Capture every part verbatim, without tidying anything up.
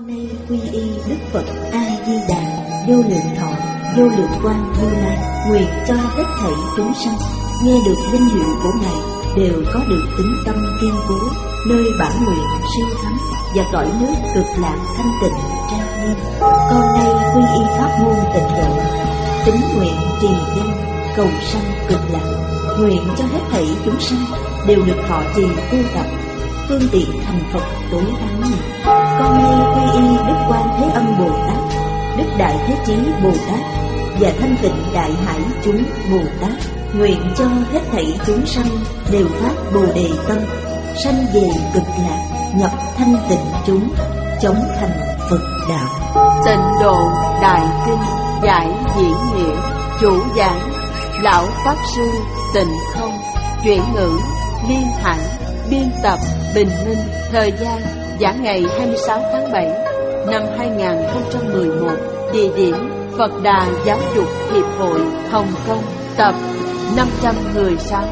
Con nay quy y Đức Phật A Di Đà vô lượng thọ vô lượng quang Như Lai, nguyện cho hết thảy chúng sanh nghe được danh hiệu của Ngài đều có được tính tâm kiên cố, nơi bản nguyện siêu thắng và cõi nước cực lạc thanh tịnh trang nghiêm. Con nay quy y pháp môn tịnh độ, tín nguyện trì danh cầu sanh cực lạc, nguyện cho hết thảy chúng sanh đều được thọ trì tu tập, phương tiện thành Phật tối thắng nhất. Con nay quy y Đức Quan Thế Âm Bồ Tát, Đức Đại Thế Chí Bồ Tát và Thanh Tịnh Đại Hải chúng Bồ Tát, nguyện cho hết thảy chúng sanh đều phát Bồ Đề tâm, sanh về cực lạc, nhập thanh tịnh chúng, chống thành Phật đạo. Tịnh Độ Đại Kinh giải diễn nghĩa, chủ giảng Lão Pháp Sư Tịnh Không, chuyển ngữ Liên Hải, biên tập Bình Minh. Thời gian giảng ngày hai mươi sáu tháng bảy năm hai nghìn không trăm mười một. Địa điểm Phật Đà Giáo dục Hiệp hội Hồng Kông, tập năm trăm mười sáu.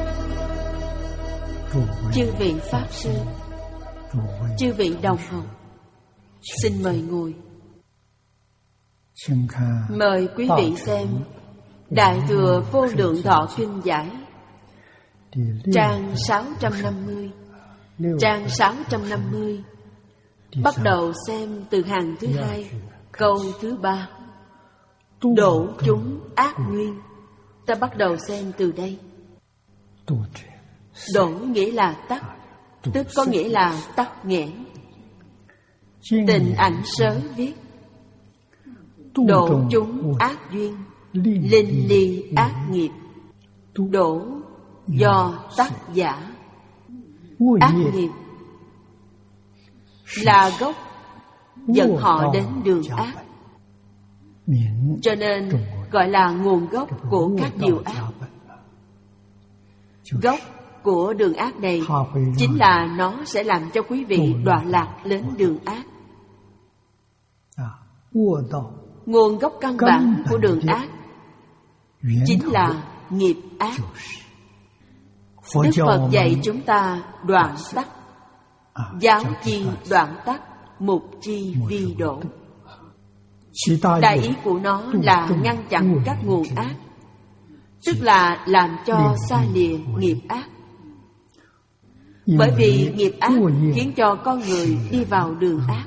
Chư vị Pháp Sư, chư vị đồng học, xin mời ngồi. Mời quý vị xem Đại Thừa Vô Lượng Thọ Kinh giải, trang sáu trăm năm mươi. Trang sáu trăm năm mươi, bắt đầu xem từ hàng thứ hai, câu thứ ba. Độ chúng ác nguyên. Ta bắt đầu xem từ đây. Độ nghĩa là tắt, tức có nghĩa là tắc nghẽn. Tịnh Ảnh Sớ viết: độ chúng ác duyên, linh ly ác nghiệp. Độ do tác giả. Ác nghiệp là gốc dẫn họ đến đường ác, cho nên gọi là nguồn gốc của các điều ác. Gốc của đường ác này chính là nó sẽ làm cho quý vị đọa lạc đến đường ác. Nguồn gốc căn bản của đường ác chính là nghiệp ác. Đức Phật dạy chúng ta đoạn tắc, giáo chi đoạn tắc, mục chi vi độ. Đại ý của nó là ngăn chặn các nguồn ác, tức là làm cho xa lìa nghiệp ác. Bởi vì nghiệp ác khiến cho con người đi vào đường ác,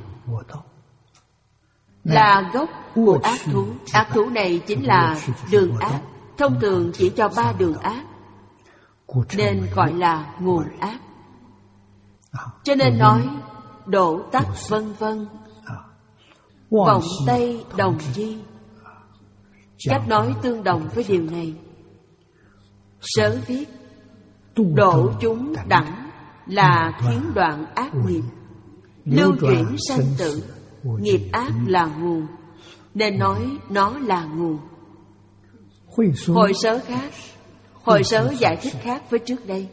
là gốc của ác thú. Ác thú này chính là đường ác, thông thường chỉ cho ba đường ác, nên gọi là nguồn ác. Cho nên nói đổ tắc vân vân, vọng tây đồng chi. Cách nói tương đồng với điều này. Sớ viết: độ chúng đẳng là khiến đoạn ác nghiệp, lưu chuyển sanh tử. Nghiệp ác là nguồn, nên nói nó là nguồn. Hội sớ khác. Hội sớ giải thích khác với trước đây.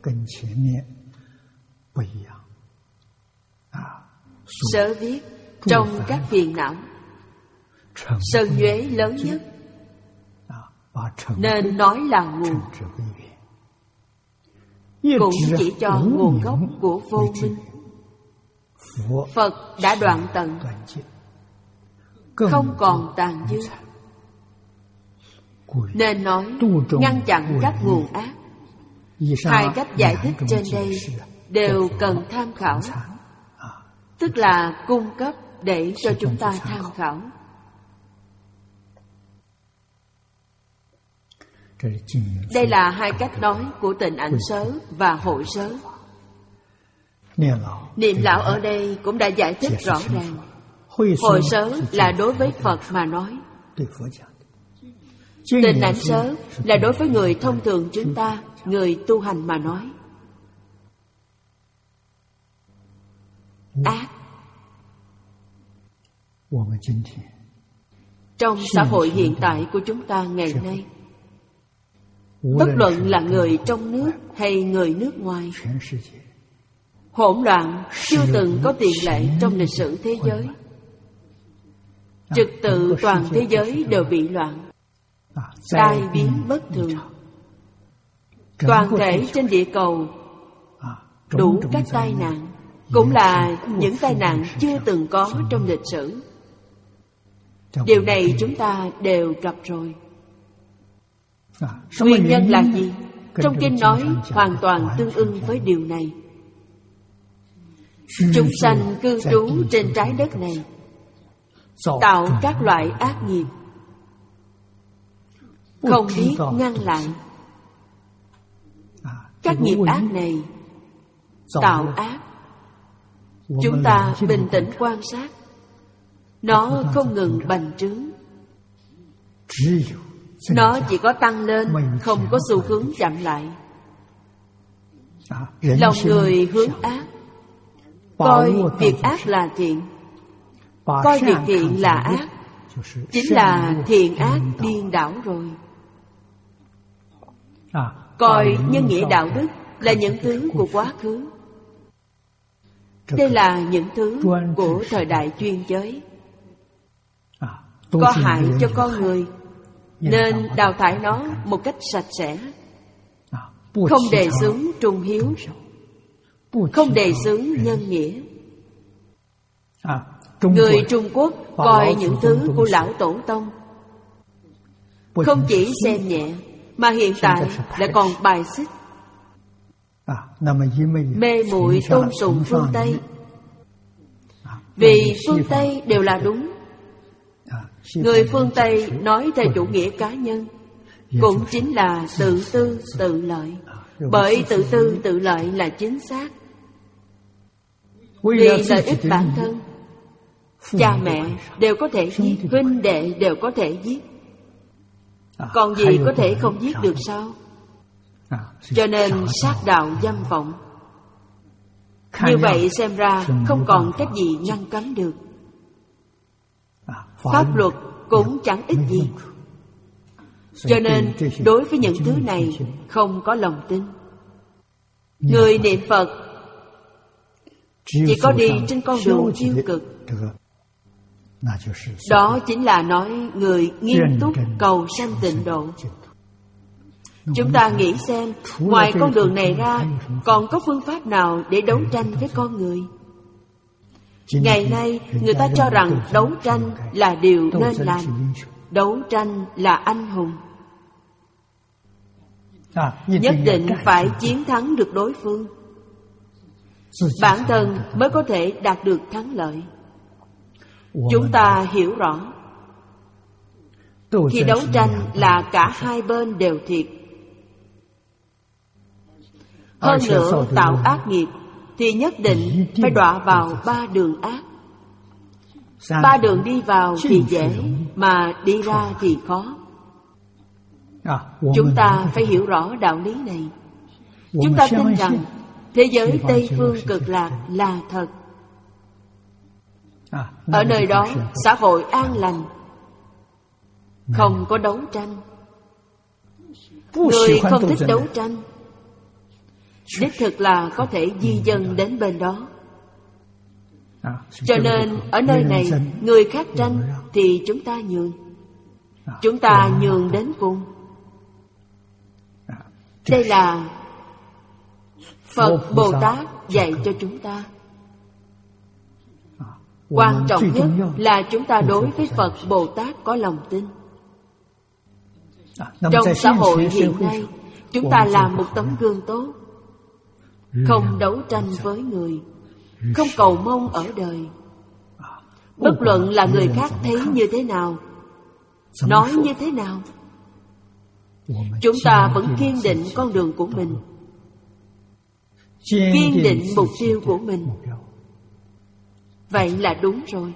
Sớ viết: trong các phiền não, sân nhuế lớn nhất, nên nói là nguồn. Cũng chỉ cho nguồn gốc của vô minh. Phật đã đoạn tận, không còn tàn dư, nên nói ngăn chặn các nguồn ác. Hai cách giải thích trên đây đều cần tham khảo, tức là cung cấp để cho chúng ta tham khảo. Đây là hai cách nói của Tịnh Ảnh Sớ và Hội Sớ. Niệm lão ở đây cũng đã giải thích rõ ràng. Hội Sớ là đối với Phật mà nói, Tịnh Ảnh Sớ là đối với người thông thường chúng ta, người tu hành mà nói. Ác. Trong xã hội hiện tại của chúng ta ngày nay, bất luận là người trong nước hay người nước ngoài, hỗn loạn chưa từng có tiền lệ trong lịch sử thế giới. Trật tự toàn thế giới đều bị loạn, tai biến bất thường. Toàn thể trên địa cầu đủ các tai nạn, cũng là những tai nạn chưa từng có trong lịch sử. Điều này chúng ta đều gặp rồi. Nguyên nhân là gì? Trong kinh nói hoàn toàn tương ưng với điều này. Chúng sanh cư trú trên trái đất này, tạo các loại ác nghiệp, không biết ngăn lại. Các nghiệp ác này tạo ác, chúng ta bình tĩnh quan sát, nó không ngừng bành trướng. Nó chỉ có tăng lên, không có xu hướng chậm lại. Lòng người hướng ác, coi việc ác là thiện, coi việc thiện là ác, chính là thiện ác điên đảo rồi. Coi nhân nghĩa đạo đức là những thứ của quá khứ. Đây là những thứ của thời đại chuyên giới, có hại cho con người, nên đào thải nó một cách sạch sẽ. Không đề xướng trung hiếu, không đề xướng nhân nghĩa. Người Trung Quốc coi những thứ của lão tổ tông không chỉ xem nhẹ, mà hiện tại lại còn bài xích, mê muội tôn sùng phương Tây. Vì phương Tây đều là đúng. Người phương Tây nói theo chủ nghĩa cá nhân, cũng chính là tự tư tự lợi. Bởi tự tư tự lợi là chính xác. Vì lợi ích bản thân, cha mẹ đều có thể giết, huynh đệ đều có thể giết, còn gì có thể không giết được sao? Cho nên sát đạo dâm vọng. Như vậy xem ra không còn cách gì ngăn cấm được. Pháp luật cũng chẳng ích gì. Cho nên đối với những thứ này không có lòng tin. Người niệm Phật chỉ có đi trên con đường tiêu cực. Đó chính là nói người nghiêm túc cầu sanh tịnh độ. Chúng ta nghĩ xem, ngoài con đường này ra, còn có phương pháp nào để đấu tranh với con người? Ngày nay, người ta cho rằng đấu tranh là điều nên làm. Đấu tranh là anh hùng. Nhất định phải chiến thắng được đối phương, bản thân mới có thể đạt được thắng lợi. Chúng ta hiểu rõ, khi đấu tranh là cả hai bên đều thiệt. Hơn nữa tạo ác nghiệp thì nhất định phải đọa vào ba đường ác. Ba đường đi vào thì dễ, mà đi ra thì khó. Chúng ta phải hiểu rõ đạo lý này. Chúng ta tin rằng thế giới Tây Phương Cực Lạc là thật. Ở nơi đó xã hội an lành, không có đấu tranh. Người không thích đấu tranh, đích thực là có thể di dân đến bên đó. Cho nên ở nơi này người khác tranh thì chúng ta nhường. Chúng ta nhường đến cùng. Đây là Phật Bồ Tát dạy cho chúng ta. Quan trọng nhất là chúng ta đối với Phật Bồ Tát có lòng tin. Trong xã hội hiện nay, chúng ta làm một tấm gương tốt, không đấu tranh với người, không cầu mong ở đời. Bất luận là người khác thấy như thế nào, nói như thế nào, chúng ta vẫn kiên định con đường của mình, kiên định mục tiêu của mình. Vậy là đúng rồi.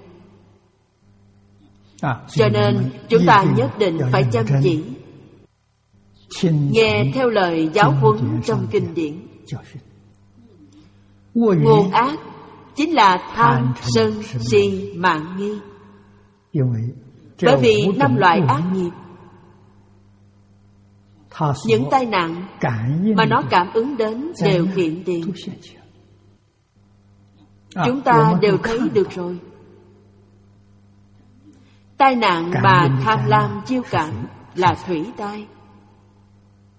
Cho nên chúng ta nhất định phải chăm chỉ nghe theo lời giáo huấn trong kinh điển. Nguồn ác chính là tham, sân, si, mạn nghi. Bởi vì năm loại ác nghiệp, những tai nạn mà nó cảm ứng đến đều hiện tiền. Chúng ta đều thấy được rồi. Tai nạn mà tham lam chiêu cảm là thủy tai.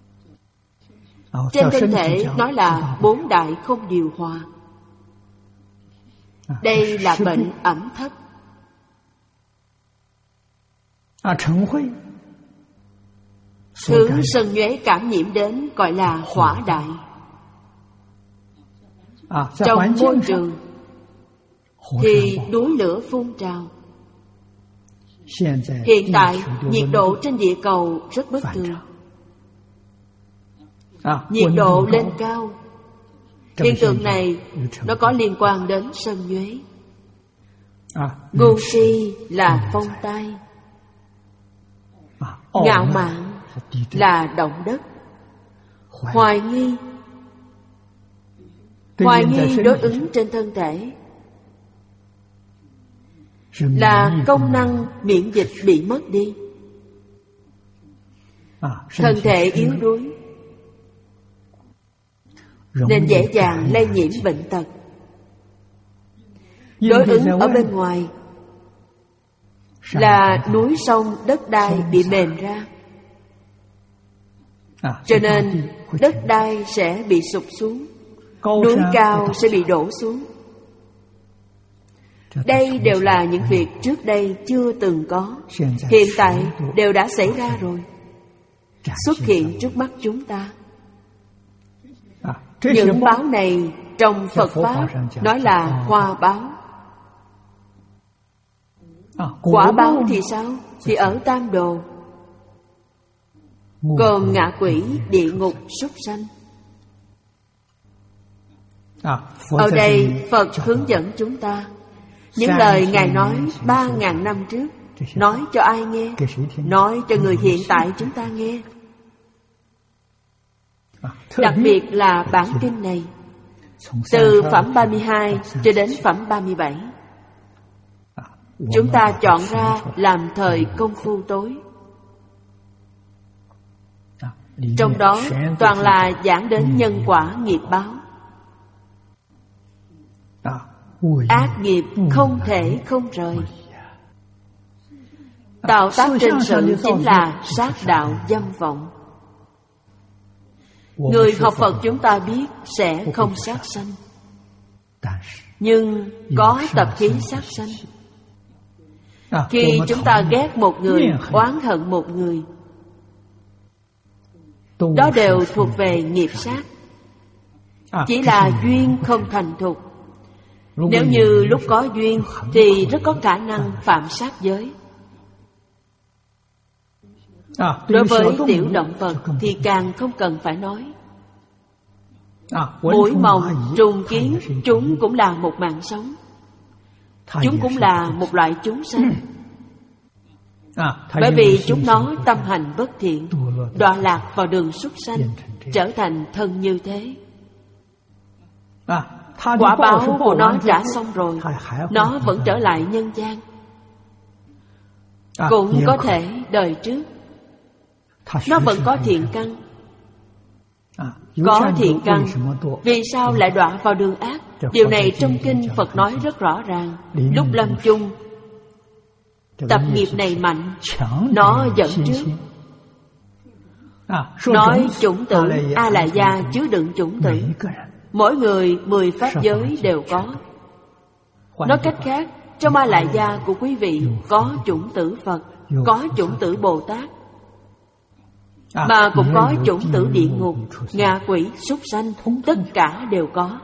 Trên thân thể nói là bốn đại không điều hòa. Đây là bệnh ẩm thấp. Thứ sân nhuế cảm nhiễm đến gọi là hỏa đại. Trong môi trường thì núi lửa phun trào. Hiện tại nhiệt độ trên địa cầu rất bất thường. Nhiệt độ lên cao. Hiện tượng này nó có liên quan đến sân nhuế. Ngu si là phong tai. Ngạo mạn là động đất. Hoài nghi Hoài nghi đối ứng trên thân thể là công năng miễn dịch bị mất đi. Thân thể yếu đuối nên dễ dàng lây nhiễm bệnh tật. Đối ứng ở bên ngoài là núi sông đất đai bị mềm ra, cho nên đất đai sẽ bị sụp xuống, núi cao sẽ bị đổ xuống. Đây đều là những việc trước đây chưa từng có, hiện tại đều đã xảy ra rồi, xuất hiện trước mắt chúng ta. Những báo này trong Phật Pháp nói là hoa báo. Quả báo thì sao? Thì ở Tam Đồ. Còn ngạ quỷ, địa ngục, súc sanh. Ở đây Phật hướng dẫn chúng ta những lời Ngài nói ba ngàn năm trước. Nói cho ai nghe? Nói cho người hiện tại chúng ta nghe. Đặc biệt là bản kinh này, từ phẩm ba mươi hai cho đến phẩm ba mươi bảy, chúng ta chọn ra làm thời công phu tối. Trong đó toàn là giảng đến nhân quả nghiệp báo. Ác nghiệp không thể không rời. Tạo tác trên sự chính là sát đạo dâm vọng. Người học Phật chúng ta biết sẽ không sát sanh, nhưng có tập khí sát sanh. Khi chúng ta ghét một người, oán hận một người, đó đều thuộc về nghiệp sát. Chỉ là duyên không thành thục. Nếu như lúc có duyên thì rất có khả năng phạm sát giới. Đối với tiểu động vật thì càng không cần phải nói. Muỗi mòng, trùng kiến, chúng cũng là một mạng sống. Chúng cũng là một loại chúng sanh. Bởi vì chúng nó tâm hành bất thiện, đọa lạc vào đường súc sanh, trở thành thân như thế. Quả báo của nó trả xong rồi, nó vẫn trở lại nhân gian. Cũng có thể đời trước nó vẫn có thiện căn. Có thiện căn, vì sao lại đọa vào đường ác? Điều này trong kinh Phật nói rất rõ ràng. Lúc lâm chung, tập nghiệp này mạnh, nó dẫn trước. Nói chủng tử A-la-gia chứa đựng chủng tử. Mỗi người mười pháp giới đều có. Nói cách khác, trong A-la-gia của quý vị có chủng tử Phật, có chủng tử Bồ Tát, mà cũng có chủng tử địa ngục, ngạ quỷ, súc sanh, tất cả đều có.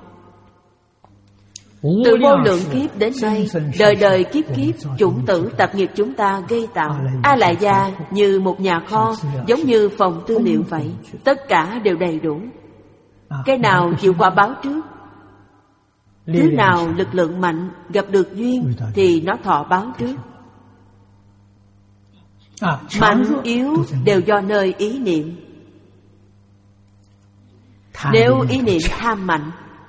Từ vô lượng kiếp đến nay, đời đời kiếp kiếp, chủng tử tập nghiệp chúng ta gây tạo. A-la-gia như một nhà kho, giống như phòng tư liệu vậy, tất cả đều đầy đủ. Cái nào chịu quả báo trước? Thứ nào lực lượng mạnh, gặp được duyên thì nó thọ báo trước. Mạnh yếu đều do nơi ý niệm. Nếu ý niệm tham mạnh,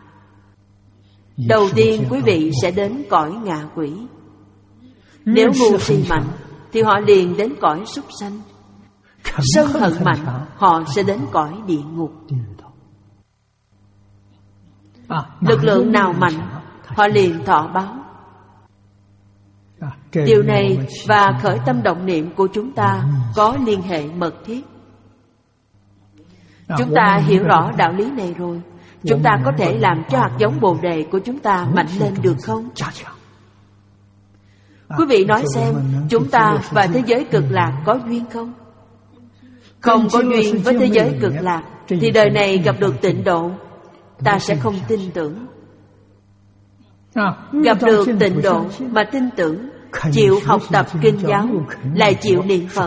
đầu tiên quý vị sẽ đến cõi ngạ quỷ. Nếu ngu si mạnh thì họ liền đến cõi súc sanh. Sân hận mạnh, họ sẽ đến cõi địa ngục. Lực lượng nào mạnh, họ liền thọ báo. Điều này và khởi tâm động niệm của chúng ta có liên hệ mật thiết. Chúng ta hiểu rõ đạo lý này rồi, chúng ta có thể làm cho hạt giống Bồ Đề của chúng ta mạnh lên được không? Quý vị nói xem, chúng ta và thế giới cực lạc có duyên không? Không có duyên với thế giới cực lạc thì đời này gặp được tịnh độ, ta sẽ không tin tưởng. Gặp được tịnh độ mà tin tưởng, chịu học tập kinh giáo, lại chịu niệm Phật,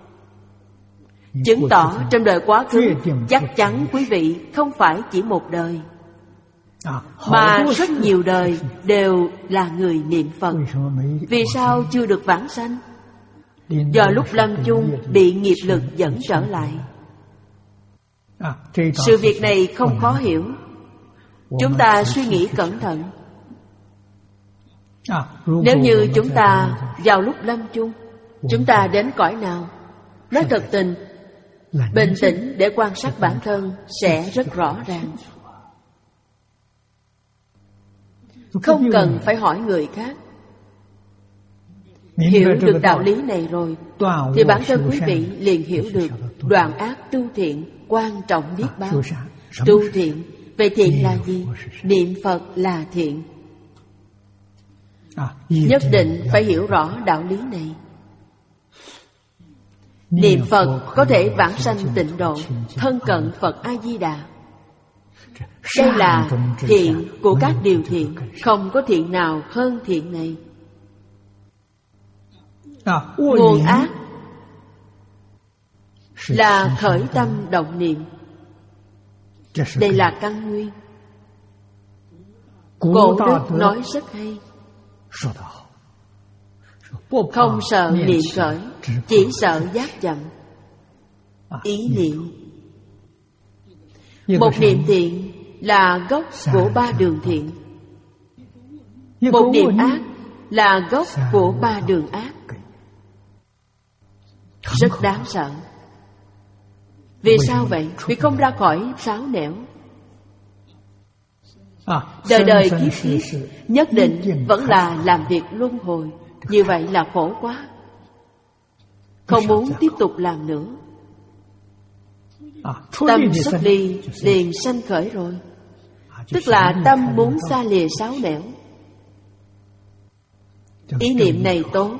chứng tỏ trong đời quá khứ chắc chắn quý vị không phải chỉ một đời, mà rất nhiều đời đều là người niệm Phật. Vì sao chưa được vãng sanh? Do lúc lâm chung bị nghiệp lực dẫn trở lại. Sự việc này không khó hiểu. Chúng ta suy nghĩ cẩn thận. Nếu như chúng ta vào lúc lâm chung, chúng ta đến cõi nào? Nói thật tình, bình tĩnh để quan sát bản thân sẽ rất rõ ràng. Không cần phải hỏi người khác. Hiểu được đạo lý này rồi thì bản thân quý vị liền hiểu được đoạn ác tu thiện quan trọng biết bao. Tu thiện, vậy thiện là gì? Niệm Phật là thiện. Nhất định phải hiểu rõ đạo lý này. Niệm Phật có thể vãng sanh tịnh độ, thân cận Phật A-di-đà. Đây là thiện của các điều thiện, không có thiện nào hơn thiện này. Nguồn ác là khởi tâm động niệm. Đây là căn nguyên. Cổ đức nói rất hay: không sợ niệm khởi, chỉ sợ giác chậm. Ý niệm. Một niệm thiện là gốc của ba đường thiện. Một niệm ác là gốc của ba đường ác. Rất đáng sợ. Vì sao vậy? Vì không ra khỏi sáu nẻo. Đời đời kiếp kiếp nhất định vẫn là làm việc luân hồi. Như vậy là khổ quá, không muốn tiếp tục làm nữa. Tâm xuất ly liền sanh khởi rồi. Tức là tâm muốn xa lìa sáu nẻo. Ý niệm này tốt.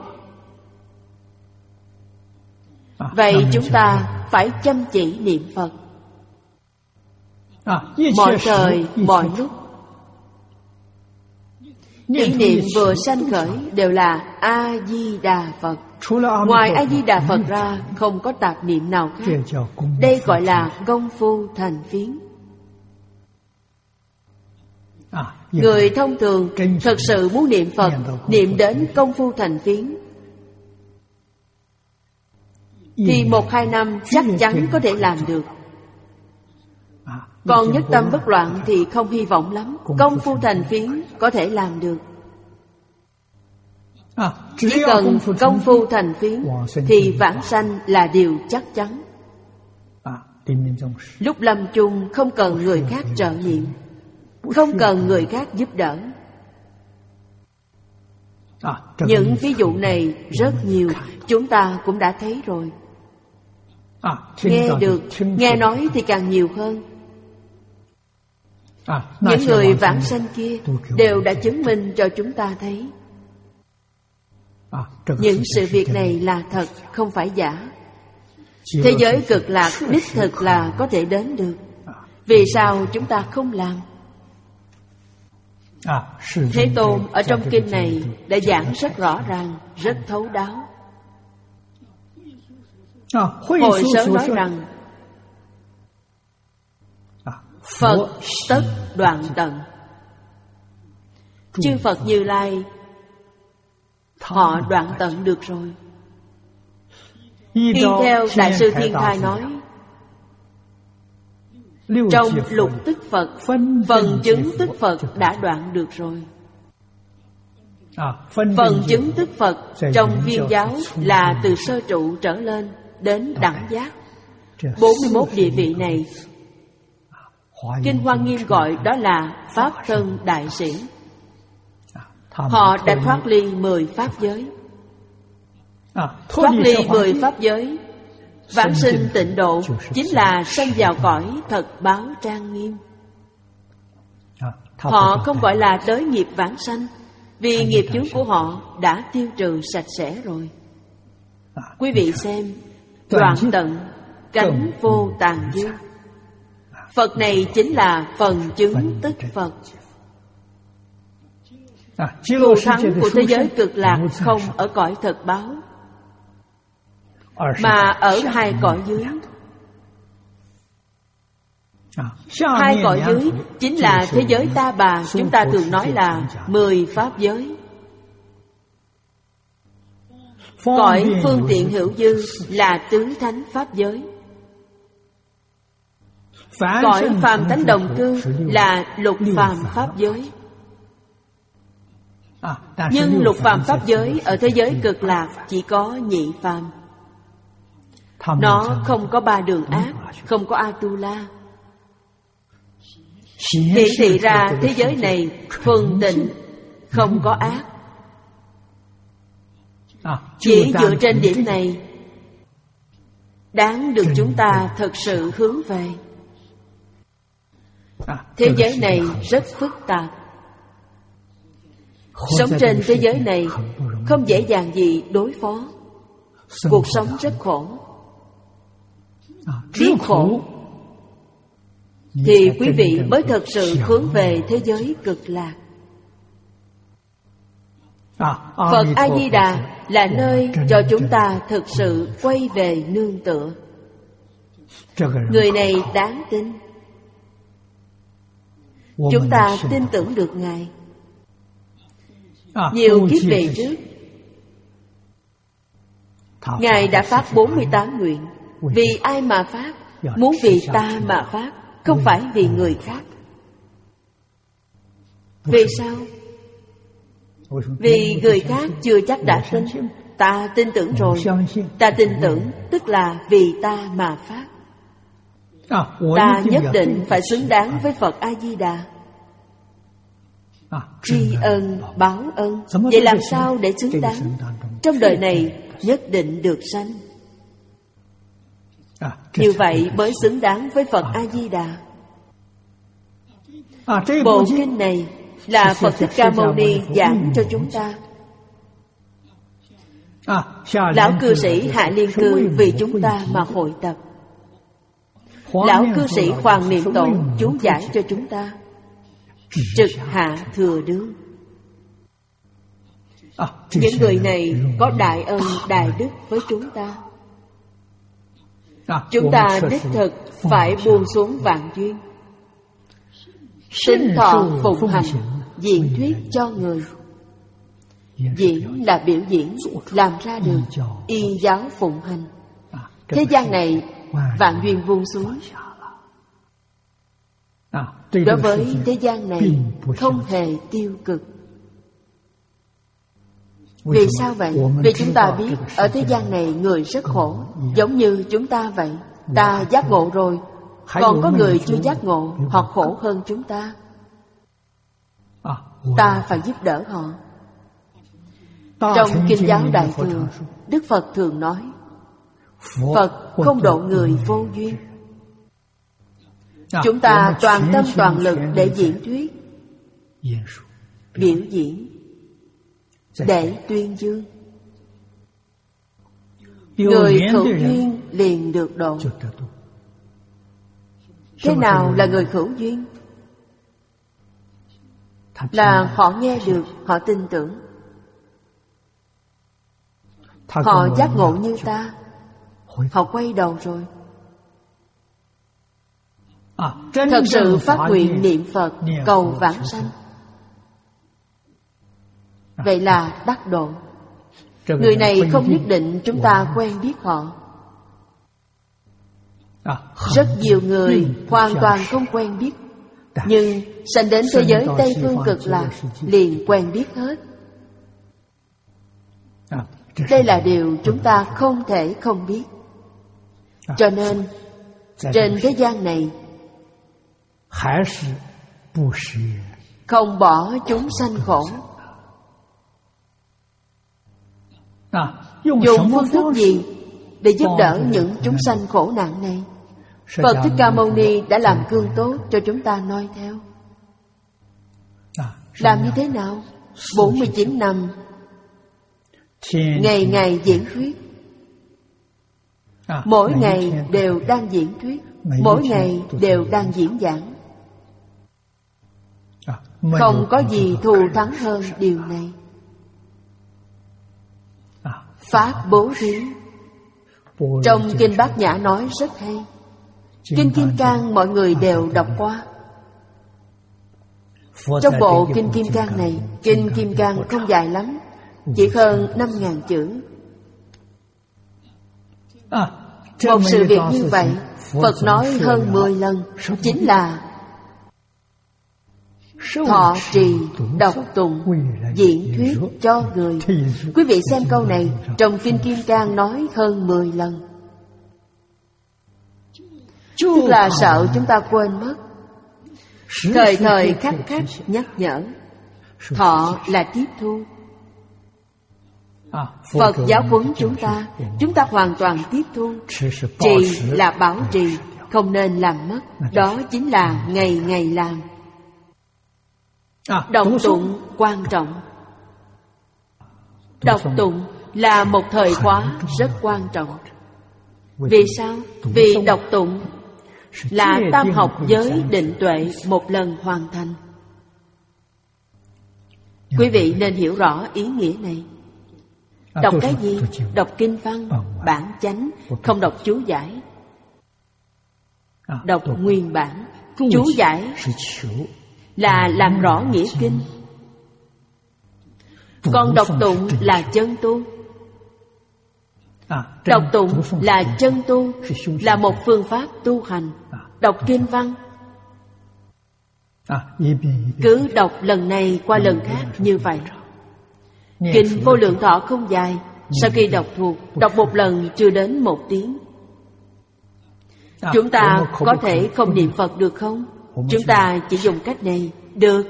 Vậy chúng ta phải chăm chỉ niệm Phật mọi thời, mọi lúc. Ý niệm vừa sanh khởi đều là A-di-đà Phật. Ngoài A-di-đà Phật ra không có tạp niệm nào khác. Đây gọi là công phu thành phiến. Người thông thường thật sự muốn niệm Phật, niệm đến công phu thành phiến thì một hai năm chắc chắn có thể làm được. Còn nhất tâm bất loạn thì không hy vọng lắm. Công phu thành phiến có thể làm được. Chỉ cần công phu thành phiến thì vãng sanh là điều chắc chắn. Lúc lâm chung không cần người khác trợ nhiệm, không cần người khác giúp đỡ. Những ví dụ này rất nhiều, chúng ta cũng đã thấy rồi. Nghe được, nghe nói thì càng nhiều hơn. Những người vãng sanh kia đều đã chứng minh cho chúng ta thấy những sự việc này là thật, không phải giả. Thế giới cực lạc đích thực là có thể đến được. Vì sao chúng ta không làm? Thế Tôn ở trong kinh này đã giảng rất rõ ràng, rất thấu đáo. Hội sớ nói rằng Phật tất đoạn tận. Chư Phật Như Lai họ đoạn tận được rồi. Y theo Đại sư Thiên Thai nói, trong lục tức Phật, phần chứng tức Phật đã đoạn được rồi. Phần chứng tức Phật trong viên giáo là từ sơ trụ trở lên đến đẳng giác. Bốn mươi mốt địa vị này Kinh Hoa Nghiêm gọi đó là Pháp thân đại sĩ. Họ đã thoát ly mười pháp giới. Thoát ly mười pháp giới, vãng sinh tịnh độ chính là sanh vào cõi thật báo trang nghiêm. Họ không gọi là đới nghiệp vãng sanh, vì nghiệp chướng của họ đã tiêu trừ sạch sẽ rồi. Quý vị xem, đoạn tận cánh vô tàn dư. Phật này chính là phần chứng tức Phật. Thù thắng của thế giới cực lạc không ở cõi thật báo, mà ở hai cõi dưới. Hai cõi dưới chính là thế giới ta bà, chúng ta thường nói là mười pháp giới. Cõi phương tiện hữu dư là tứ thánh pháp giới. Cõi phàm thánh đồng cư là lục phàm pháp giới. Nhưng lục phàm pháp giới ở thế giới cực lạc chỉ có nhị phàm. Nó không có ba đường ác, không có Atula. Hiển thị ra thế giới này thuần tịnh, không có ác. Chỉ dựa trên điểm này đáng được chúng ta thật sự hướng về. Thế giới này rất phức tạp. Sống trên thế giới này không dễ dàng gì đối phó. Cuộc sống rất khổ. Biết khổ thì quý vị mới thật sự hướng về thế giới cực lạc. Phật A-di-đà là nơi cho chúng ta thực sự quay về nương tựa. Người này đáng tin. Chúng ta tin tưởng được Ngài. Nhiều kiếp về trước, Ngài đã phát bốn mươi tám nguyện. Vì ai mà phát? Muốn vì ta mà phát, không phải vì người khác. Vì sao? Vì người khác chưa chắc đã tin. Ta tin tưởng rồi. Ta tin tưởng tức là vì ta mà phát. Ta nhất định phải xứng đáng với Phật A-di-đà. Tri ân báo ân. Vậy làm sao để xứng đáng? Trong đời này nhất định được sanh. Như vậy mới xứng đáng với Phật A-di-đà. Bộ kinh này là Phật Thích Ca Mâu Ni giảng cho chúng ta. Lão cư sĩ Hạ Liên Cư vì chúng ta mà hội tập. Lão cư sĩ Hoàng Niệm Tổ chú giải cho chúng ta. Trực hạ thừa đương. Những người này có đại ân đại đức với chúng ta. Chúng ta đích thực phải buông xuống vạn duyên, sinh thọ phụng hành, diễn thuyết cho người. Diễn là biểu diễn, làm ra được y giáo phụng hành. Thế gian này vạn duyên buông xuống. Đối với thế gian này không hề tiêu cực. Vì sao vậy? Vì chúng ta biết ở thế gian này người rất khổ. Giống như chúng ta vậy. Ta giác ngộ rồi, còn có người chưa giác ngộ, họ khổ hơn chúng ta. Ta phải giúp đỡ họ. Trong Kinh giáo Đại Thừa, Đức Phật thường nói Phật không độ người vô duyên. Chúng ta toàn tâm toàn lực để diễn thuyết, biểu diễn, để tuyên dương. Người hữu duyên liền được độ. Thế nào là người hữu duyên? Là họ nghe được, họ tin tưởng, họ giác ngộ như ta, họ quay đầu rồi. Thật sự phát nguyện niệm Phật cầu vãng sanh. Vậy là đắc độ. Người này không nhất định chúng ta quen biết họ. Rất nhiều người hoàn toàn không quen biết, nhưng sanh đến thế giới Tây Phương Cực Lạc liền quen biết hết. Đây là điều chúng ta không thể không biết. Cho nên trên thế gian này không bỏ chúng sanh khổ. Dùng phương thức gì để giúp đỡ những chúng sanh khổ nạn này? Phật Thích Ca Mâu Ni đã làm gương tốt cho chúng ta noi theo. Làm như thế nào? bốn mươi chín năm ngày ngày diễn thuyết. Mỗi ngày đều đang diễn thuyết, mỗi ngày đều đang diễn giảng. Không có gì thù thắng hơn điều này. Pháp bố thí. Trong Kinh Bát Nhã nói rất hay. Kinh Kim Cang mọi người đều đọc qua. Trong bộ Kinh Kim Cang này, Kinh Kim Cang không dài lắm, chỉ hơn năm ngàn chữ. Một sự việc như vậy Phật nói hơn mười lần, chính là thọ trì, đọc tụng, diễn thuyết cho người. Quý vị xem câu này, trong Kinh Kim Cang nói hơn mười lần. Tức là sợ chúng ta quên mất. Thời thời khắc khắc nhắc nhở. Thọ là tiếp thu. Phật giáo huấn chúng ta, chúng ta hoàn toàn tiếp thu. Trì là bảo trì, không nên làm mất. Đó chính là ngày ngày làm. Đọc tụng quan trọng. Đọc tụng là một thời khóa rất quan trọng. Vì sao? Vì đọc tụng là tam học giới định tuệ một lần hoàn thành. Quý vị nên hiểu rõ ý nghĩa này. Đọc cái gì? Đọc kinh văn, bản chánh, không đọc chú giải. Đọc nguyên bản. Chú giải là làm rõ nghĩa kinh. Còn đọc tụng là chân tu. Đọc tụng là chân tu, là một phương pháp tu hành. Đọc kinh văn, cứ đọc lần này qua lần khác như vậy. Kinh Vô Lượng Thọ không dài. Sau khi đọc thuộc, đọc một lần chưa đến một tiếng. Chúng ta có thể không niệm Phật được không? Chúng ta chỉ dùng cách này. Được.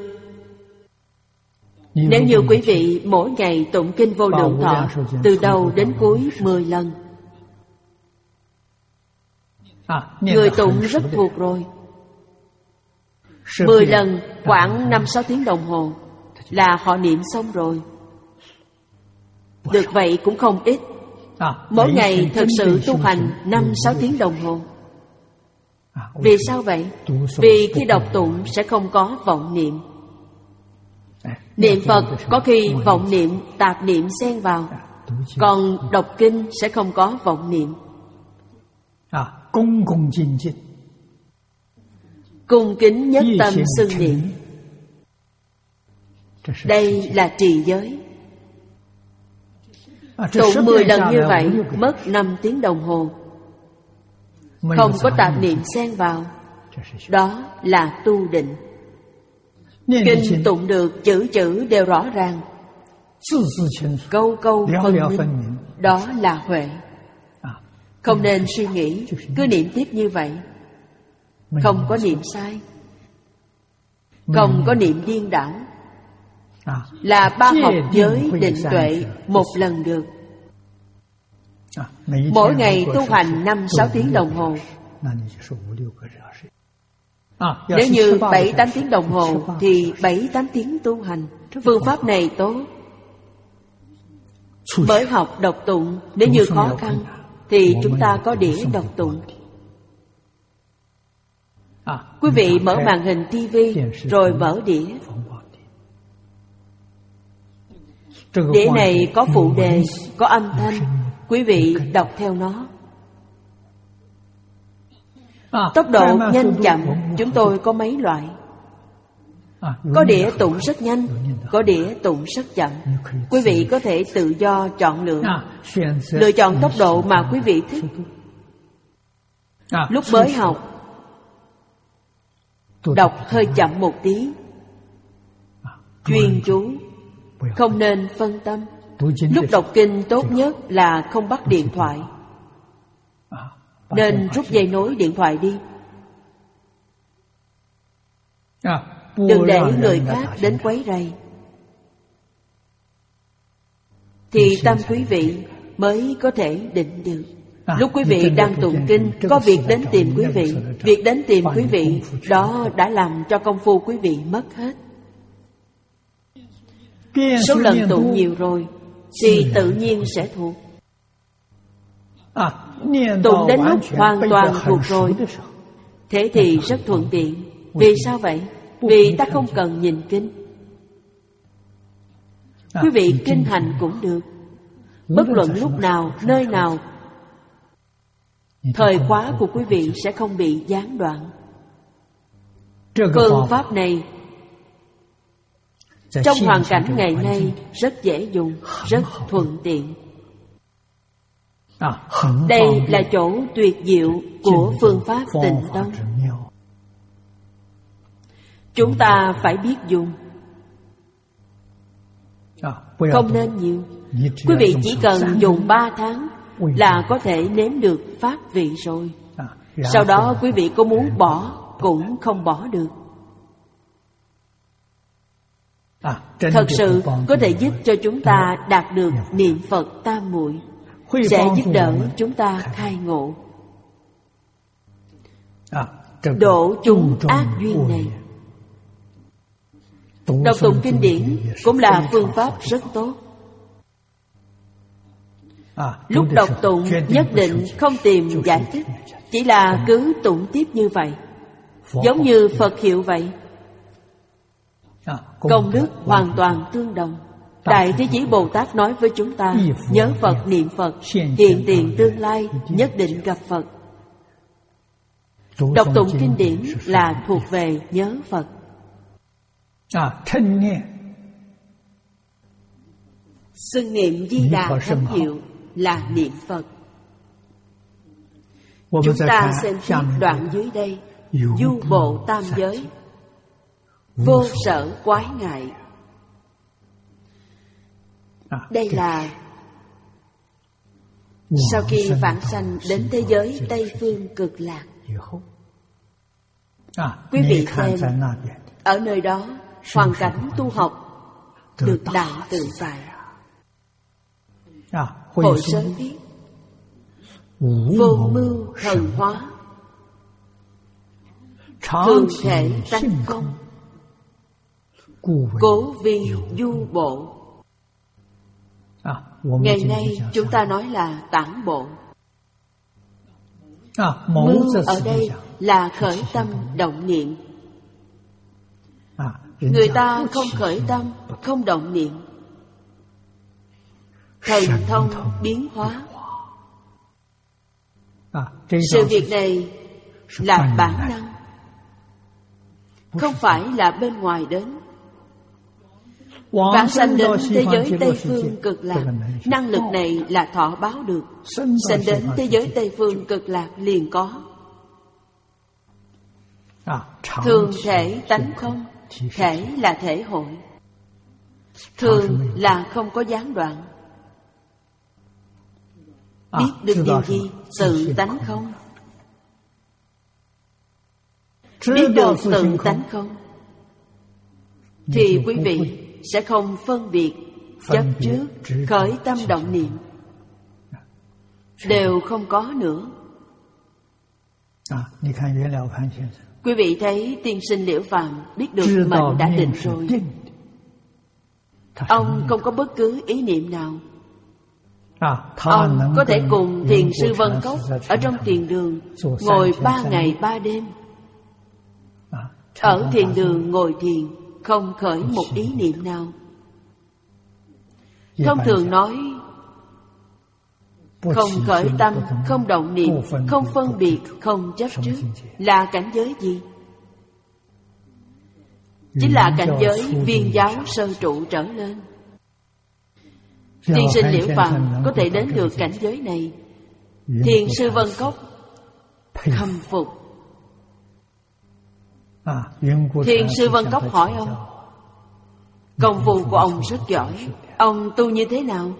Nếu như quý vị mỗi ngày tụng Kinh Vô Lượng Thọ từ đầu đến cuối mười lần, người tụng rất thuộc rồi. Mười lần khoảng năm sáu tiếng đồng hồ là họ niệm xong rồi. Được vậy cũng không ít. Mỗi ngày thực sự tu hành năm sáu tiếng đồng hồ. Vì sao vậy? Vì khi đọc tụng sẽ không có vọng niệm. Niệm Phật có khi vọng niệm, tạp niệm xen vào. Còn đọc kinh sẽ không có vọng niệm. Cung kính nhất tâm xưng niệm. Đây là trì giới. Tụng mười lần như vậy mất năm tiếng đồng hồ. Không có tạp niệm xen vào. Đó là tu định. Kinh tụng được chữ chữ đều rõ ràng, câu câu phân minh. Đó là huệ. Không nên suy nghĩ, cứ niệm tiếp như vậy. Không có niệm sai, không có niệm điên đảo. Là ba học giới định tuệ một lần được. Mỗi ngày tu hành năm sáu tiếng đồng hồ. Nếu như bảy tám tiếng đồng hồ thì bảy tám tiếng tu hành. Phương pháp này tốt. Mới học đọc tụng, nếu như khó khăn thì chúng ta có đĩa đọc tụng. Quý vị mở màn hình tivi rồi mở đĩa. Đĩa này có phụ đề, có âm thanh. Quý vị đọc theo nó. Tốc độ nhanh chậm chúng tôi có mấy loại. Có đĩa tụng rất nhanh, có đĩa tụng rất chậm. Quý vị có thể tự do chọn lựa. Lựa chọn tốc độ mà quý vị thích. Lúc mới học, đọc hơi chậm một tí, chuyên chú, không nên phân tâm. Lúc đọc kinh tốt nhất là không bắt điện thoại. Nên rút dây nối điện thoại đi. Đừng để người khác đến quấy rầy. Thì tâm quý vị mới có thể định được. Lúc quý vị đang tụng kinh, có việc đến tìm quý vị. Việc đến tìm quý vị, đó đã làm cho công phu quý vị mất hết. Số lần tụng nhiều rồi thì tự nhiên sẽ thuộc. Tụng đến lúc hoàn toàn thuộc rồi, thế thì rất thuận tiện. Vì sao vậy? Vì ta không cần nhìn kinh. Quý vị kinh hành cũng được, bất luận lúc nào, nơi nào, thời khóa của quý vị sẽ không bị gián đoạn. Phương pháp này trong hoàn cảnh ngày nay rất dễ dùng, rất thuận tiện. Đây là chỗ tuyệt diệu của phương pháp Tịnh Tông. Chúng ta phải biết dùng, không nên nhiều. Quý vị chỉ cần dùng ba tháng là có thể nếm được pháp vị rồi. Sau đó quý vị có muốn bỏ cũng không bỏ được. Thật sự có thể giúp cho chúng ta đạt được niệm Phật tam muội, sẽ giúp đỡ chúng ta khai ngộ, độ chúng ác duyên này. Đọc tụng kinh điển cũng là phương pháp rất tốt. Lúc đọc tụng nhất định không tìm giải thích, chỉ là cứ tụng tiếp như vậy, giống như Phật hiệu vậy. Công đức hoàn toàn tương đồng. Đại Thế Chí Bồ Tát nói với chúng ta, nhớ Phật niệm Phật, hiện tiền tương lai nhất định gặp Phật. Đọc tụng kinh điển là thuộc về nhớ Phật. Xưng niệm Di Đà Thánh hiệu là niệm Phật. Chúng ta xem tiếp đoạn dưới đây. Du bộ tam giới, vô sở quái ngại. Đây là sau khi vãng sanh đến thế giới Tây Phương Cực Lạc. Quý vị xem, ở nơi đó hoàn cảnh tu học được đại tự tại. Hội Sớ viết, vô mưu thần hóa, thường thể tánh không, cố vi du bộ. Ngày nay chúng ta nói là tản bộ. Mưu ở đây là khởi tâm động niệm. Người ta không khởi tâm, không động niệm, thần thông biến hóa. Sự việc này là bản năng, không phải là bên ngoài đến. Vãng sanh đến thế giới Tây Phương Cực Lạc, năng lực này là thọ báo được. Sanh đến thế giới Tây Phương Cực Lạc liền có. Thường thể tánh không, thể là thể hội, thường là không có gián đoạn. Biết được điều gì? Tự tánh không. Biết được tự tánh không thì quý vị sẽ không phân biệt chấp trước, khởi tâm động niệm, đều không có nữa. Quý vị thấy tiên sinh Liễu Phàm biết được mệnh đã định rồi. Ông không có bất cứ ý niệm nào. Ông có thể cùng Thiền sư Vân Cốc ở trong thiền đường ngồi ba ngày ba đêm. Ở thiền đường ngồi thiền, không khởi một ý niệm nào. Thông thường nói, không khởi tâm, không động niệm, không phân biệt, không chấp trước là cảnh giới gì? Chính là cảnh giới viên giáo sơ trụ trở lên. Tiên sinh Liễu Phàm có thể đến được cảnh giới này, Thiền sư Vân Cốc khâm phục. Thiền sư Vân Cốc hỏi ông, công phu của ông rất giỏi, ông tu như thế nào?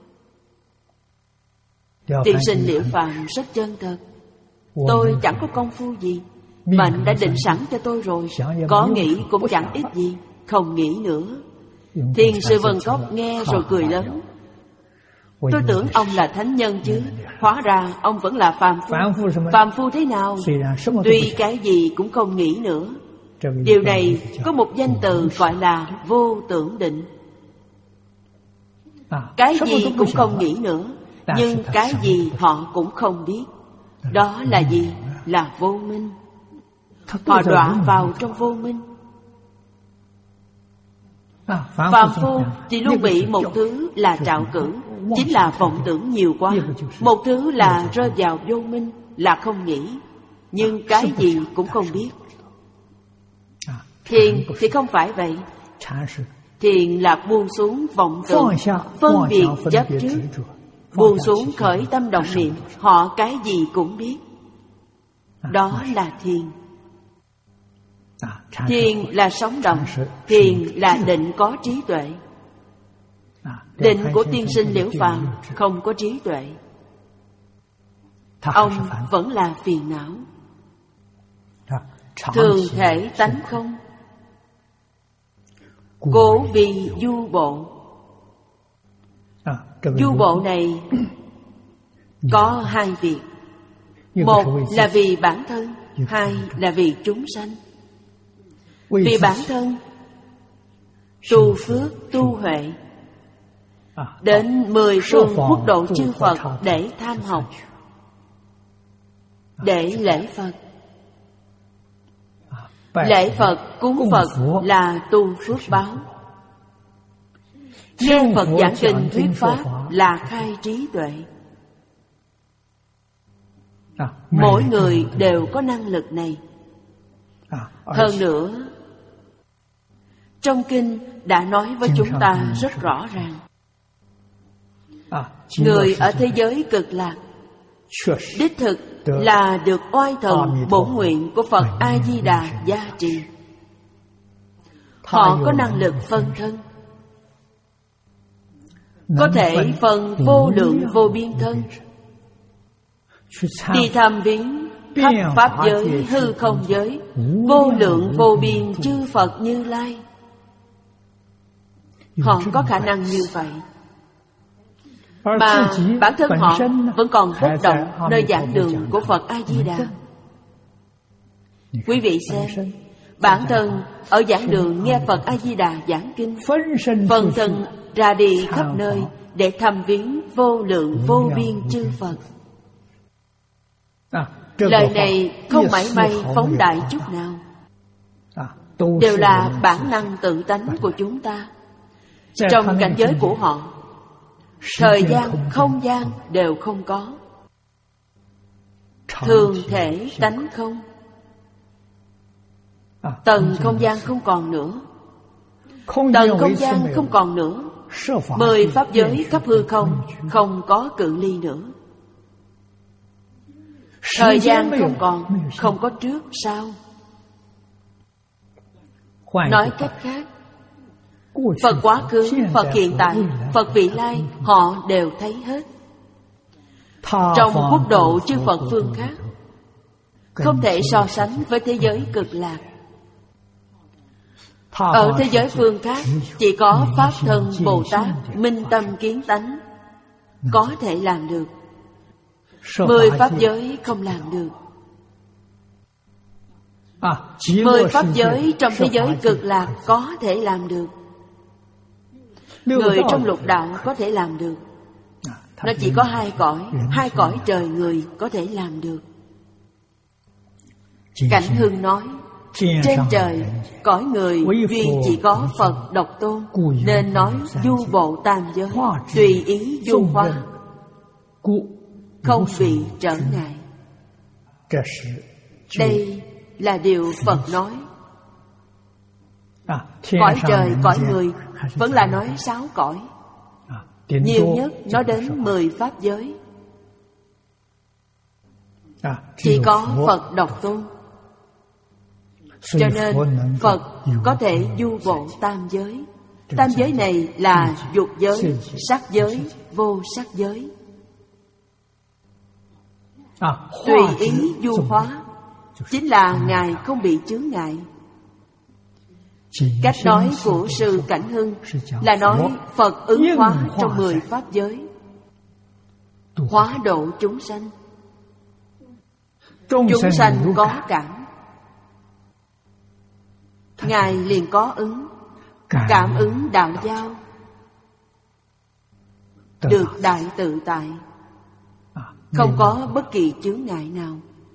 Tiên sinh Liễu Phàm rất chân thật, tôi chẳng có công phu gì, mệnh đã định sẵn cho tôi rồi, có nghĩ cũng chẳng ít gì, không nghĩ nữa. Thiền sư Vân Cốc nghe rồi cười lớn. Tôi tưởng ông là thánh nhân chứ, hóa ra ông vẫn là phàm phu. Phàm phu thế nào? Tuy cái gì cũng không nghĩ nữa. Điều này có một danh từ gọi là vô tưởng định. Cái gì cũng không nghĩ nữa, nhưng cái gì họ cũng không biết. Đó là gì? Là vô minh. Họ đọa vào trong vô minh. Phàm phu thì luôn bị một thứ là trạo cử, chính là vọng tưởng nhiều quá. Một thứ là rơi vào vô minh, là không nghĩ, nhưng cái gì cũng không biết. Thiền thì không phải vậy. Thiền là buông xuống vọng tưởng, phân biệt chấp trước, buông xuống khởi tâm động niệm. Họ cái gì cũng biết. Đó là thiền. Thiền là sống động. Thiền là định có trí tuệ. Định của tiên sinh Liễu Phàm không có trí tuệ. Ông vẫn là phiền não. Thường thể tánh không. Cố vì du bộ. Du bộ này có hai việc. Một là vì bản thân, hai là vì chúng sanh. Vì bản thân tu phước tu huệ, đến mười phương quốc độ chư Phật để tham học, để lễ Phật. Lễ Phật, cúng Phật là tu phước báo. Nghe Phật giảng kinh thuyết pháp là khai trí tuệ. Mỗi người đều có năng lực này. Hơn nữa, trong kinh đã nói với chúng ta rất rõ ràng. Người ở thế giới cực lạc đích thực là được oai thần bổn nguyện của Phật A-di-đà gia trì. Họ có năng lực phân thân, có thể phân vô lượng vô biên thân, đi thăm viếng khắp pháp giới, hư không giới, vô lượng vô biên chư Phật Như Lai. Họ có khả năng như vậy. Mà bản thân họ vẫn còn bất động nơi giảng đường của Phật A-di-đà. Quý vị xem, bản thân ở giảng đường nghe Phật A-di-đà giảng kinh, phần thân ra đi khắp nơi để thăm viếng vô lượng vô biên chư Phật. Lời này không mảy may phóng đại chút nào, đều là bản năng tự tánh của chúng ta. Trong cảnh giới của họ, thời gian, không gian đều không có. Thường thể tánh không. Tầng không gian không còn nữa. Tầng không gian không còn nữa. Mười pháp giới khắp hư không không có cự ly nữa. Thời gian không còn, không có trước sau. Nói cách khác, Phật quá khứ, Phật hiện tại, Phật vị lai, họ đều thấy hết. Trong quốc độ chư Phật phương khác, không thể so sánh với thế giới cực lạc. Ở thế giới phương khác, chỉ có Pháp Thân Bồ Tát minh tâm kiến tánh có thể làm được. Mười pháp giới không làm được. Mười pháp giới trong thế giới cực lạc có thể làm được. Người trong lục đạo có thể làm được. Nó chỉ có hai cõi, hai cõi trời người có thể làm được. Cảnh Hưng nói, trên trời cõi người duy chỉ có Phật độc tôn, nên nói du bộ tam giới, tùy ý du hóa, không bị trở ngại. Đây là điều Phật nói. Cõi trời, cõi người vẫn là nói sáu cõi. Nhiều nhất nói đến mười pháp giới. Chỉ có Phật độc tôn. Cho nên Phật có thể du bộ tam giới. Tam giới này là dục giới, sắc giới, vô sắc giới. Tùy ý du hóa chính là Ngài không bị chướng ngại. Cách nói của Sư Cảnh Hưng là nói Phật ứng hóa trong mười pháp giới, hóa độ chúng sanh. Chúng sanh có cảm, Ngài liền có ứng, cảm ứng đạo giao. được đại tự tại, không có bất kỳ chướng ngại nào.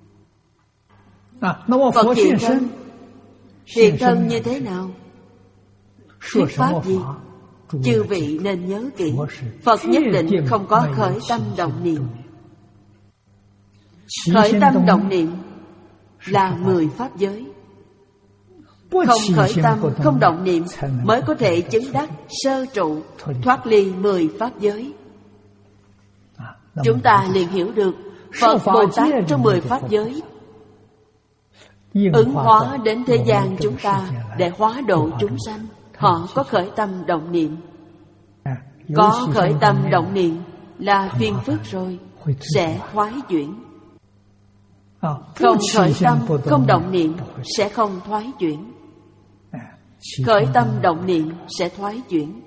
Phật hiện thân, hiện thân như thế nào? Thuyết pháp gì? Chư vị nên nhớ kỹ, Phật nhất định không có khởi tâm động niệm. Khởi tâm động niệm là mười pháp giới. Không khởi tâm, không động niệm mới có thể chứng đắc sơ trụ, thoát ly mười pháp giới. Chúng ta liền hiểu được Phật Bồ Tát trong mười pháp giới ứng hóa đến thế gian chúng ta để hóa độ chúng sanh. Họ có khởi tâm động niệm. Có khởi tâm động niệm là phiền phức rồi, sẽ thoái chuyển. Không khởi tâm, không động niệm sẽ không thoái chuyển. Khởi tâm động niệm sẽ thoái chuyển.